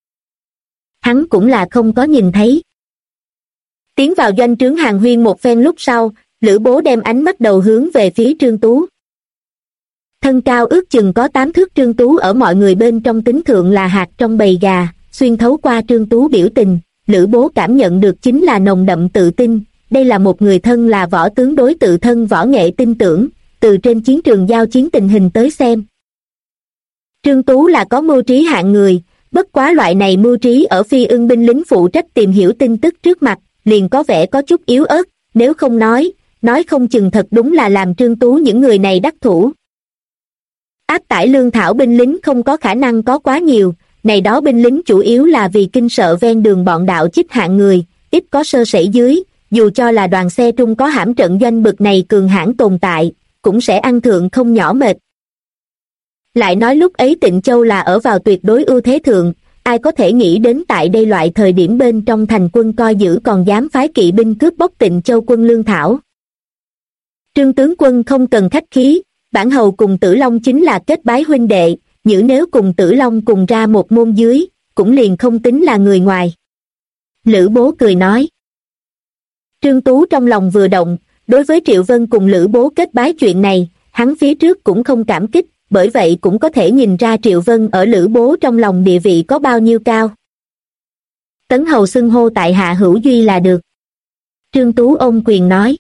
hắn cũng là không có nhìn thấy. Tiến vào doanh trướng Hàn Huyên một phen lúc sau, Lữ Bố đem ánh mắt đầu hướng về phía Trương Tú. Thân cao ước chừng có 8 thước Trương Tú ở mọi người bên trong tính thượng là hạt trong bầy gà, xuyên thấu qua Trương Tú biểu tình, Lữ Bố cảm nhận được chính là nồng đậm tự tin, đây là một người thân là võ tướng đối tự thân võ nghệ tin tưởng, từ trên chiến trường giao chiến tình hình tới xem. Trương Tú là có mưu trí hạng người, bất quá loại này mưu trí ở Phi Ưng binh lính phụ trách tìm hiểu tin tức trước mặt, liền có vẻ có chút yếu ớt, nếu không nói không chừng thật đúng là làm Trương Tú những người này đắc thủ. Áp tải lương thảo binh lính không có khả năng có quá nhiều, này đó binh lính chủ yếu là vì kinh sợ ven đường bọn đạo chích hạng người, ít có sơ sẩy dưới, dù cho là đoàn xe trung có hãm trận doanh bực này cường hãn tồn tại, cũng sẽ ăn thượng không nhỏ mệt. Lại nói lúc ấy Tịnh Châu là ở vào tuyệt đối ưu thế thượng, ai có thể nghĩ đến tại đây loại thời điểm bên trong thành quân coi giữ còn dám phái kỵ binh cướp bóc Tịnh Châu quân lương thảo. Trương tướng quân không cần khách khí, bản hầu cùng Tử Long chính là kết bái huynh đệ, nhữ nếu cùng Tử Long cùng ra một môn dưới, cũng liền không tính là người ngoài. Lữ Bố cười nói. Trương Tú trong lòng vừa động, đối với Triệu Vân cùng Lữ Bố kết bái chuyện này, hắn phía trước cũng không cảm kích, bởi vậy cũng có thể nhìn ra Triệu Vân ở Lữ Bố trong lòng địa vị có bao nhiêu cao. Tấn hầu xưng hô tại hạ hữu duy là được. Trương Tú ôm quyền nói.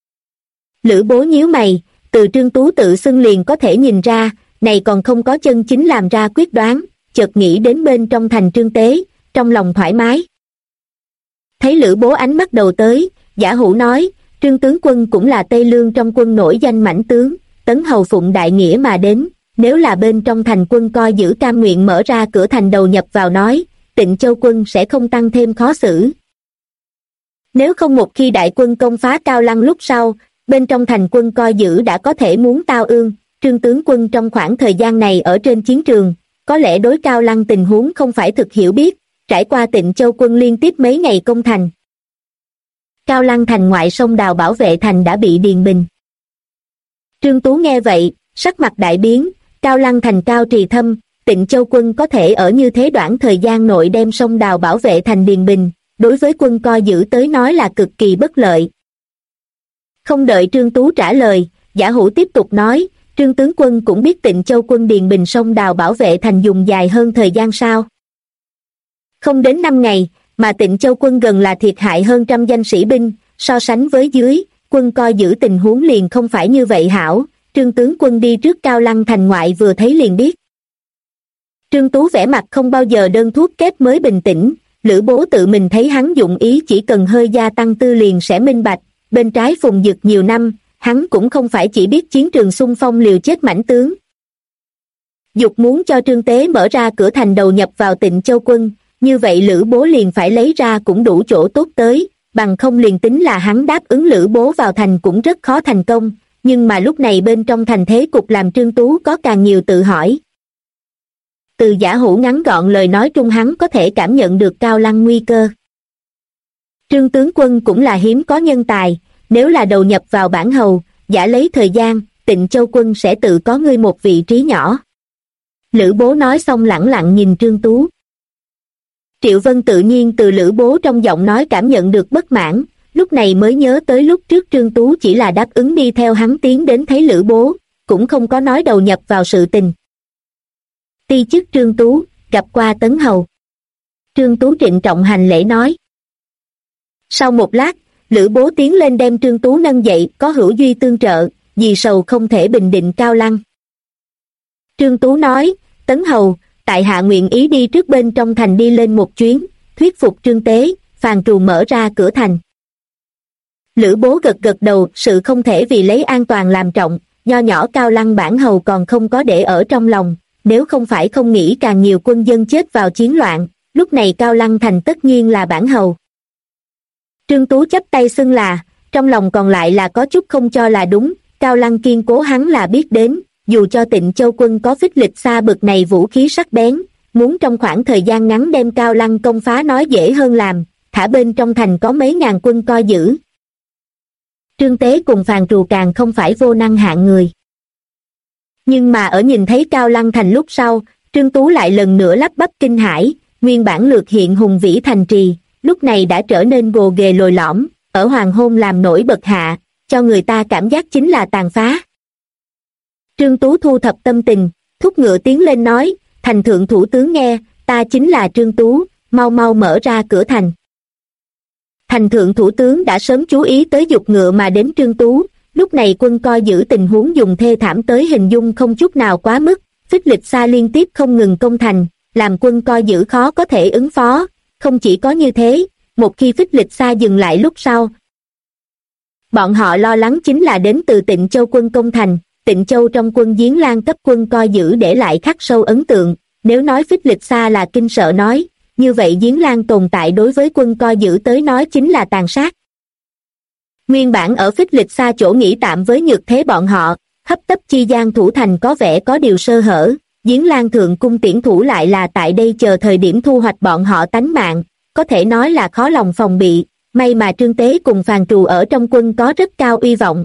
Lữ Bố nhíu mày, từ Trương Tú tự xưng liền có thể nhìn ra, này còn không có chân chính làm ra quyết đoán, chợt nghĩ đến bên trong thành Trương Tế, trong lòng thoải mái. Thấy Lữ Bố ánh mắt đầu tới, giả hữu nói, Trương tướng quân cũng là Tây Lương trong quân nổi danh mãnh tướng, Tấn hầu phụng đại nghĩa mà đến, nếu là bên trong thành quân coi giữ cam nguyện mở ra cửa thành đầu nhập vào nói, Tịnh Châu quân sẽ không tăng thêm khó xử. Nếu không một khi đại quân công phá Cao Lăng lúc sau, bên trong thành quân coi giữ đã có thể muốn tao ương, Trương tướng quân trong khoảng thời gian này ở trên chiến trường, có lẽ đối Cao Lăng tình huống không phải thực hiểu biết, trải qua Tịnh Châu quân liên tiếp mấy ngày công thành. Cao Lăng thành ngoại sông Đào bảo vệ thành đã bị điền bình. Trương Tú nghe vậy, sắc mặt đại biến, Cao Lăng thành cao trì thâm, Tịnh Châu quân có thể ở như thế đoạn thời gian nội đem sông Đào bảo vệ thành điền bình, đối với quân coi giữ tới nói là cực kỳ bất lợi. Không đợi Trương Tú trả lời, giả hữu tiếp tục nói, Trương tướng quân cũng biết Tịnh Châu quân điền bình sông Đào bảo vệ thành dùng dài hơn thời gian sao? Không đến 5 ngày, mà Tịnh Châu quân gần là thiệt hại hơn trăm danh sĩ binh, so sánh với dưới, quân coi giữ tình huống liền không phải như vậy hảo, Trương tướng quân đi trước Cao Lăng thành ngoại vừa thấy liền biết. Trương Tú vẻ mặt không bao giờ đơn thuốc kết mới bình tĩnh, Lữ Bố tự mình thấy hắn dụng ý chỉ cần hơi gia tăng tư liền sẽ minh bạch, bên trái Phùng Dực nhiều năm, hắn cũng không phải chỉ biết chiến trường xung phong liều chết mãnh tướng. Dục muốn cho Trương Tế mở ra cửa thành đầu nhập vào Tịnh Châu quân, như vậy Lữ Bố liền phải lấy ra cũng đủ chỗ tốt tới, bằng không liền tính là hắn đáp ứng Lữ Bố vào thành cũng rất khó thành công, nhưng mà lúc này bên trong thành thế cục làm Trương Tú có càng nhiều tự hỏi. Từ giả hữu ngắn gọn lời nói trung hắn có thể cảm nhận được Cao Lăng nguy cơ. Trương tướng quân cũng là hiếm có nhân tài, nếu là đầu nhập vào bản hầu, giả lấy thời gian, Tịnh Châu quân sẽ tự có ngươi một vị trí nhỏ. Lữ Bố nói xong lẳng lặng nhìn Trương Tú. Triệu Vân tự nhiên từ Lữ Bố trong giọng nói cảm nhận được bất mãn, lúc này mới nhớ tới lúc trước Trương Tú chỉ là đáp ứng đi theo hắn tiến đến thấy Lữ Bố, cũng không có nói đầu nhập vào sự tình. Ti chức Trương Tú, gặp qua Tấn Hầu. Trương Tú trịnh trọng hành lễ nói. Sau một lát, Lữ Bố tiến lên đem Trương Tú nâng dậy, có Hữu Duy tương trợ, vì sầu không thể bình định Cao Lăng. Trương Tú nói, Tấn Hầu, tại hạ nguyện ý đi trước bên trong thành đi lên một chuyến, thuyết phục Trương Tế, phàn trù mở ra cửa thành. Lữ Bố gật gật đầu, sự không thể vì lấy an toàn làm trọng, nho nhỏ Cao Lăng bản hầu còn không có để ở trong lòng, nếu không phải không nghĩ càng nhiều quân dân chết vào chiến loạn, lúc này Cao Lăng thành tất nhiên là bản hầu. Trương Tú chắp tay xưng là, trong lòng còn lại là có chút không cho là đúng, Cao Lăng kiên cố hắn là biết đến, dù cho Tịnh Châu quân có Phích Lịch Sa bực này vũ khí sắc bén, muốn trong khoảng thời gian ngắn đem Cao Lăng công phá nói dễ hơn làm, thả bên trong thành có mấy ngàn quân coi giữ. Trương Tế cùng phàn trù càng không phải vô năng hạng người. Nhưng mà ở nhìn thấy Cao Lăng thành lúc sau, Trương Tú lại lần nữa lắp bắp kinh hãi, nguyên bản lược hiện hùng vĩ thành trì, lúc này đã trở nên gồ ghề lồi lõm, ở hoàng hôn làm nổi bật hạ, cho người ta cảm giác chính là tàn phá. Trương Tú thu thập tâm tình, thúc ngựa tiến lên nói, thành thượng thủ tướng nghe, ta chính là Trương Tú, mau mau mở ra cửa thành. Thành thượng thủ tướng đã sớm chú ý tới dục ngựa mà đến Trương Tú, lúc này quân coi giữ tình huống dùng thê thảm tới hình dung không chút nào quá mức, Phích Lịch Sa liên tiếp không ngừng công thành, làm quân coi giữ khó có thể ứng phó, không chỉ có như thế, một khi Phích Lịch Sa dừng lại lúc sau. Bọn họ lo lắng chính là đến từ Tịnh Châu quân công thành, Tịnh Châu trong quân Giếng Lan cấp quân coi giữ để lại khắc sâu ấn tượng, nếu nói Phích Lịch Sa là kinh sợ nói, như vậy Giếng Lan tồn tại đối với quân coi giữ tới nói chính là tàn sát. Nguyên bản ở Phích Lịch Sa chỗ nghỉ tạm với nhược thế bọn họ, hấp tấp chi gian thủ thành có vẻ có điều sơ hở, Giếng Lan thượng cung tiễn thủ lại là tại đây chờ thời điểm thu hoạch bọn họ tánh mạng, có thể nói là khó lòng phòng bị, may mà Trương Tế cùng phàn trù ở trong quân có rất cao uy vọng,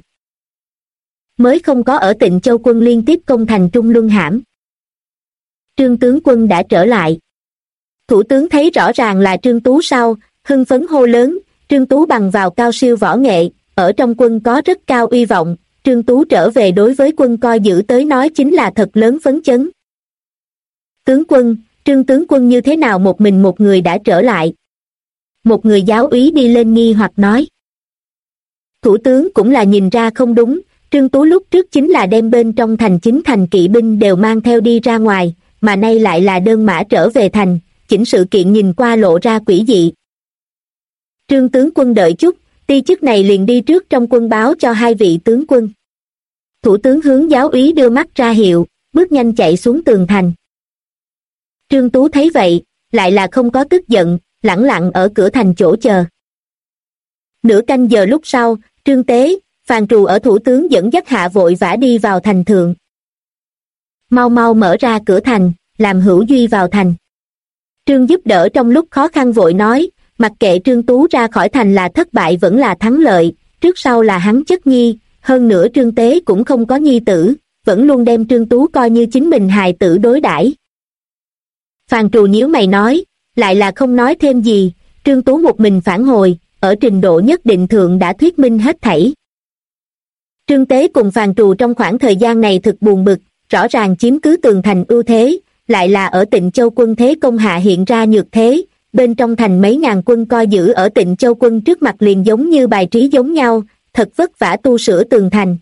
mới không có ở Tịnh Châu quân liên tiếp công thành Trung Luân Hãm. Trương tướng quân đã trở lại. Thủ tướng thấy rõ ràng là Trương Tú sau, hưng phấn hô lớn, Trương Tú bằng vào cao siêu võ nghệ, ở trong quân có rất cao uy vọng, Trương Tú trở về đối với quân coi giữ tới nói chính là thật lớn phấn chấn. Tướng quân, Trương tướng quân như thế nào một mình một người đã trở lại? Một người giáo úy đi lên nghi hoặc nói. Thủ tướng cũng là nhìn ra không đúng, Trương Tú lúc trước chính là đem bên trong thành chính thành kỵ binh đều mang theo đi ra ngoài, mà nay lại là đơn mã trở về thành, chỉnh sự kiện nhìn qua lộ ra quỷ dị. Trương tướng quân đợi chút, ti chức này liền đi trước trong quân báo cho hai vị tướng quân. Thủ tướng hướng giáo úy đưa mắt ra hiệu, bước nhanh chạy xuống tường thành. Trương Tú thấy vậy, lại là không có tức giận, lẳng lặng ở cửa thành chỗ chờ. Nửa canh giờ lúc sau, Trương Tế, phàn trù ở thủ tướng dẫn dắt hạ vội vã đi vào thành thượng. Mau mau mở ra cửa thành, làm Hữu Duy vào thành. Trương giúp đỡ trong lúc khó khăn vội nói, mặc kệ Trương Tú ra khỏi thành là thất bại vẫn là thắng lợi, trước sau là hắn chất nhi, hơn nữa Trương Tế cũng không có nhi tử, vẫn luôn đem Trương Tú coi như chính mình hài tử đối đãi. Phàn trù nhíu mày nói, lại là không nói thêm gì, Trương Tú một mình phản hồi, ở trình độ nhất định thượng đã thuyết minh hết thảy. Trương Tế cùng phàn trù trong khoảng thời gian này thực buồn bực, rõ ràng chiếm cứ tường thành ưu thế, lại là ở Tịnh Châu quân thế công hạ hiện ra nhược thế, bên trong thành mấy ngàn quân coi giữ ở Tịnh Châu quân trước mặt liền giống như bài trí giống nhau, thật vất vả tu sửa tường thành.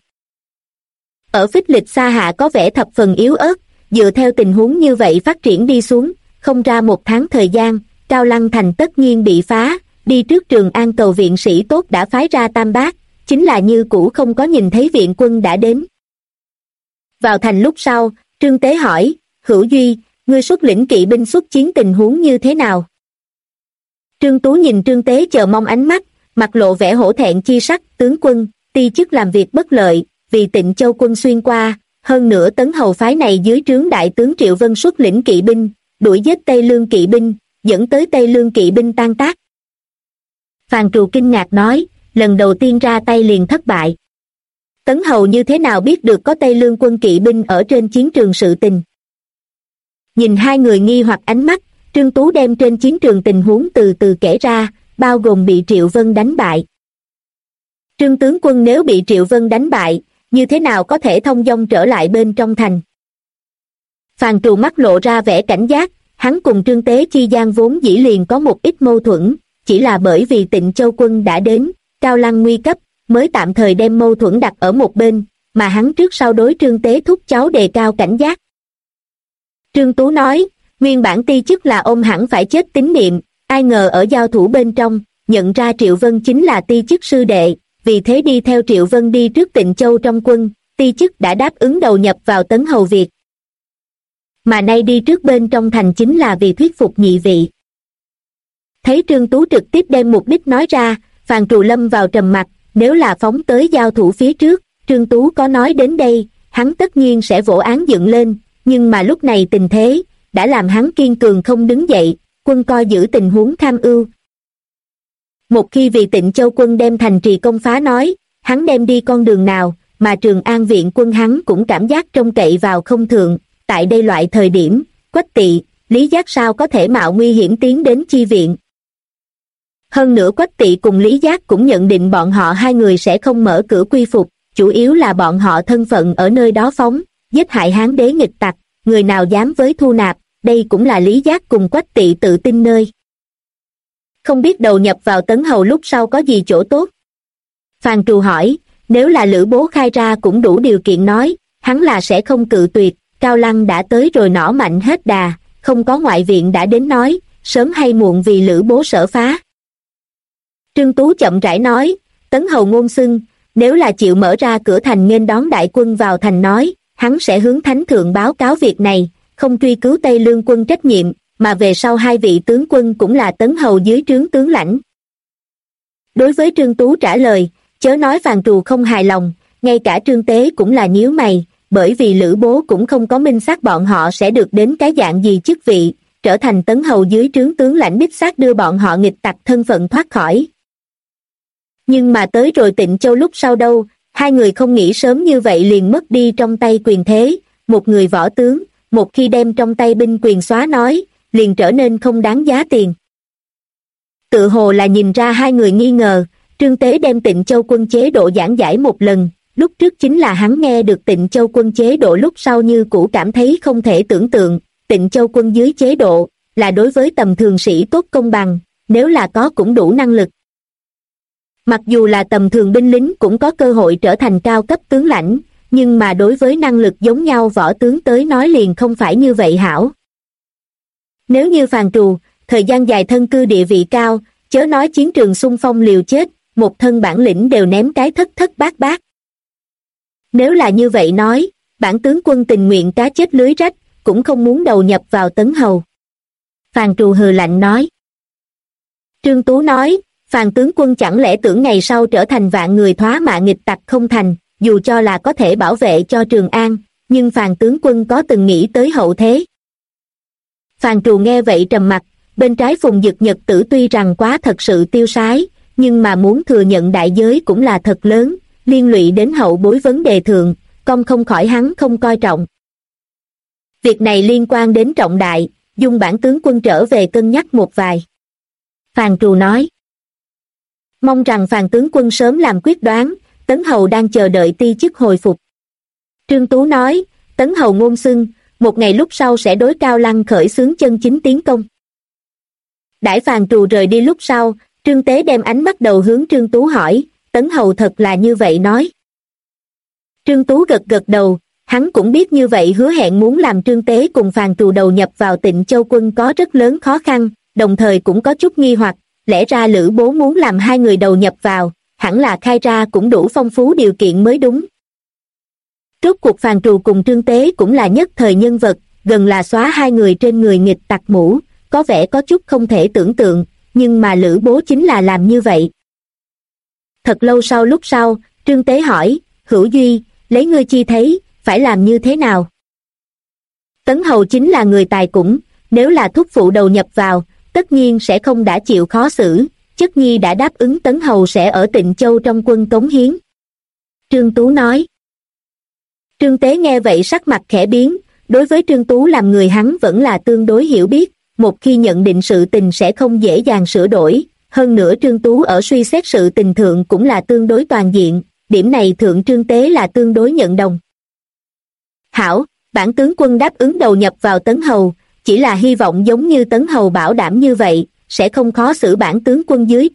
Ở Phích Lịch Sa hạ có vẻ thập phần yếu ớt, dựa theo tình huống như vậy phát triển đi xuống, không ra một tháng thời gian, Cao Lăng thành tất nhiên bị phá, đi trước Trường An cầu viện sĩ tốt đã phái ra Tam Bác, chính là như cũ không có nhìn thấy viện quân đã đến. Vào thành lúc sau, Trương Tế hỏi, Hữu Duy, ngươi xuất lĩnh kỵ binh xuất chiến tình huống như thế nào? Trương Tú nhìn Trương Tế chờ mong ánh mắt, mặt lộ vẻ hổ thẹn chi sắc, tướng quân, ti chức làm việc bất lợi, vì Tịnh Châu quân xuyên qua, hơn nữa Tấn Hầu phái này dưới trướng đại tướng Triệu Vân xuất lĩnh kỵ binh, đuổi giết Tây Lương kỵ binh, dẫn tới Tây Lương kỵ binh tan tác. Phàn trù kinh ngạc nói, lần đầu tiên ra tay liền thất bại. Tấn Hầu như thế nào biết được có Tây Lương quân kỵ binh ở trên chiến trường sự tình? Nhìn hai người nghi hoặc ánh mắt, Trương Tú đem trên chiến trường tình huống từ từ kể ra, bao gồm bị Triệu Vân đánh bại. Trương tướng quân nếu bị Triệu Vân đánh bại, như thế nào có thể thông dong trở lại bên trong thành. Phàn Trù mắt lộ ra vẻ cảnh giác, hắn cùng Trương Tế chi gian vốn dĩ liền có một ít mâu thuẫn, chỉ là bởi vì Tịnh Châu quân đã đến, Cao Lăng nguy cấp, mới tạm thời đem mâu thuẫn đặt ở một bên, mà hắn trước sau đối Trương Tế thúc cháu đề cao cảnh giác. Trương Tú nói, nguyên bản ti chức là ông hẳn phải chết tín niệm, ai ngờ ở giao thủ bên trong, nhận ra Triệu Vân chính là ti chức sư đệ, vì thế đi theo Triệu Vân đi trước Tịnh Châu trong quân, ti chức đã đáp ứng đầu nhập vào Tấn Hầu Việt. Mà nay đi trước bên trong thành chính là vì thuyết phục nhị vị. Thấy Trương Tú trực tiếp đem mục đích nói ra, Phàn Trù lâm vào trầm mặc, nếu là phóng tới giao thủ phía trước, Trương Tú có nói đến đây, hắn tất nhiên sẽ vỗ án dựng lên, nhưng mà lúc này tình thế, đã làm hắn kiên cường không đứng dậy, quân coi giữ tình huống tham ưu. Một khi vì Tịnh Châu quân đem thành trì công phá nói, hắn đem đi con đường nào, mà Trường An viện quân hắn cũng cảm giác trông cậy vào không thượng, tại đây loại thời điểm, Quách Tỵ, Lý Giác sao có thể mạo nguy hiểm tiến đến chi viện. Hơn nữa Quách Tỵ cùng Lý Giác cũng nhận định bọn họ hai người sẽ không mở cửa quy phục, chủ yếu là bọn họ thân phận ở nơi đó phóng, giết hại Hán đế nghịch tặc, người nào dám với thu nạp, đây cũng là Lý Giác cùng Quách Tỵ tự tin nơi. Không biết đầu nhập vào Tấn Hầu lúc sau có gì chỗ tốt. Phàn Trù hỏi, nếu là Lữ Bố khai ra cũng đủ điều kiện nói, hắn là sẽ không cự tuyệt, Cao Lăng đã tới rồi nỏ mạnh hết đà, không có ngoại viện đã đến nói, sớm hay muộn vì Lữ Bố sở phá. Trương Tú chậm rãi nói, Tấn Hầu ngôn xưng, nếu là chịu mở ra cửa thành nghênh đón đại quân vào thành nói, hắn sẽ hướng Thánh Thượng báo cáo việc này, không truy cứu Tây Lương quân trách nhiệm, mà về sau hai vị tướng quân cũng là Tấn Hầu dưới trướng tướng lãnh. Đối với Trương Tú trả lời, chớ nói Phàn Trù không hài lòng, ngay cả Trương Tế cũng là nhíu mày, bởi vì Lữ Bố cũng không có minh xác bọn họ sẽ được đến cái dạng gì chức vị, trở thành Tấn Hầu dưới trướng tướng lãnh đích xác đưa bọn họ nghịch tặc thân phận thoát khỏi. Nhưng mà tới rồi Tịnh Châu lúc sau đâu, hai người không nghĩ sớm như vậy liền mất đi trong tay quyền thế, một người võ tướng, một khi đem trong tay binh quyền xóa nói, liền trở nên không đáng giá tiền. Tự hồ là nhìn ra hai người nghi ngờ, Trương Tế đem Tịnh Châu quân chế độ giảng giải một lần, lúc trước chính là hắn nghe được Tịnh Châu quân chế độ lúc sau như cũ cảm thấy không thể tưởng tượng, Tịnh Châu quân dưới chế độ, là đối với tầm thường sĩ tốt công bằng, nếu là có cũng đủ năng lực. Mặc dù là tầm thường binh lính cũng có cơ hội trở thành cao cấp tướng lãnh, nhưng mà đối với năng lực giống nhau võ tướng tới nói liền không phải như vậy hảo. Nếu như Phàn Trù, thời gian dài thân cư địa vị cao, chớ nói chiến trường xung phong liều chết, một thân bản lĩnh đều ném cái thất thất bát bát. Nếu là như vậy nói, bản tướng quân tình nguyện cá chết lưới rách, cũng không muốn đầu nhập vào Tấn Hầu. Phàn Trù hừ lạnh nói. Trương Tú nói, Phàn tướng quân chẳng lẽ tưởng ngày sau trở thành vạn người thoá mạ nghịch tặc không thành, dù cho là có thể bảo vệ cho Trường An, nhưng Phàn tướng quân có từng nghĩ tới hậu thế. Phàn Trù nghe vậy trầm mặt, bên trái Phùng Dực Nhật Tử tuy rằng quá thật sự tiêu sái, nhưng mà muốn thừa nhận đại giới cũng là thật lớn, liên lụy đến hậu bối vấn đề thượng, con không khỏi hắn không coi trọng. Việc này liên quan đến trọng đại, dung bản tướng quân trở về cân nhắc một vài. Phàn Trù nói. Mong rằng Phàn tướng quân sớm làm quyết đoán, Tấn Hầu đang chờ đợi ti chức hồi phục. Trương Tú nói, Tấn Hầu ngôn xưng, một ngày lúc sau sẽ đối Cao Lăng khởi xướng chân chính tiến công. Đãi Phàn Trù rời đi lúc sau, Trương Tế đem ánh mắt đầu hướng Trương Tú hỏi, Tấn Hầu thật là như vậy nói. Trương Tú gật gật đầu, hắn cũng biết như vậy hứa hẹn muốn làm Trương Tế cùng Phàn Trù đầu nhập vào Tịnh Châu quân có rất lớn khó khăn, đồng thời cũng có chút nghi hoặc, lẽ ra Lữ Bố muốn làm hai người đầu nhập vào, hẳn là khai ra cũng đủ phong phú điều kiện mới đúng. Rốt cuộc Phàn Trù cùng Trương Tế cũng là nhất thời nhân vật, gần là xóa hai người trên người nghịch tặc mũ, có vẻ có chút không thể tưởng tượng, nhưng mà Lữ Bố chính là làm như vậy. Thật lâu sau lúc sau, Trương Tế hỏi, Hữu Duy, lấy ngươi chi thấy, phải làm như thế nào? Tấn Hầu chính là người tài cũng, nếu là thúc phụ đầu nhập vào, tất nhiên sẽ không đã chịu khó xử, Chất Nhi đã đáp ứng Tấn Hầu sẽ ở Tịnh Châu trong quân cống hiến. Trương Tú nói. Trương Tế nghe vậy sắc mặt khẽ biến, đối với Trương Tú làm người hắn vẫn là tương đối hiểu biết, một khi nhận định sự tình sẽ không dễ dàng sửa đổi, hơn nữa Trương Tú ở suy xét sự tình thượng cũng là tương đối toàn diện, điểm này Thượng Trương Tế là tương đối nhận đồng. Hảo, bản tướng quân đáp ứng đầu nhập vào Tấn Hầu, chỉ là hy vọng giống như Tấn Hầu bảo đảm như vậy, sẽ không khó xử bản tướng quân dưới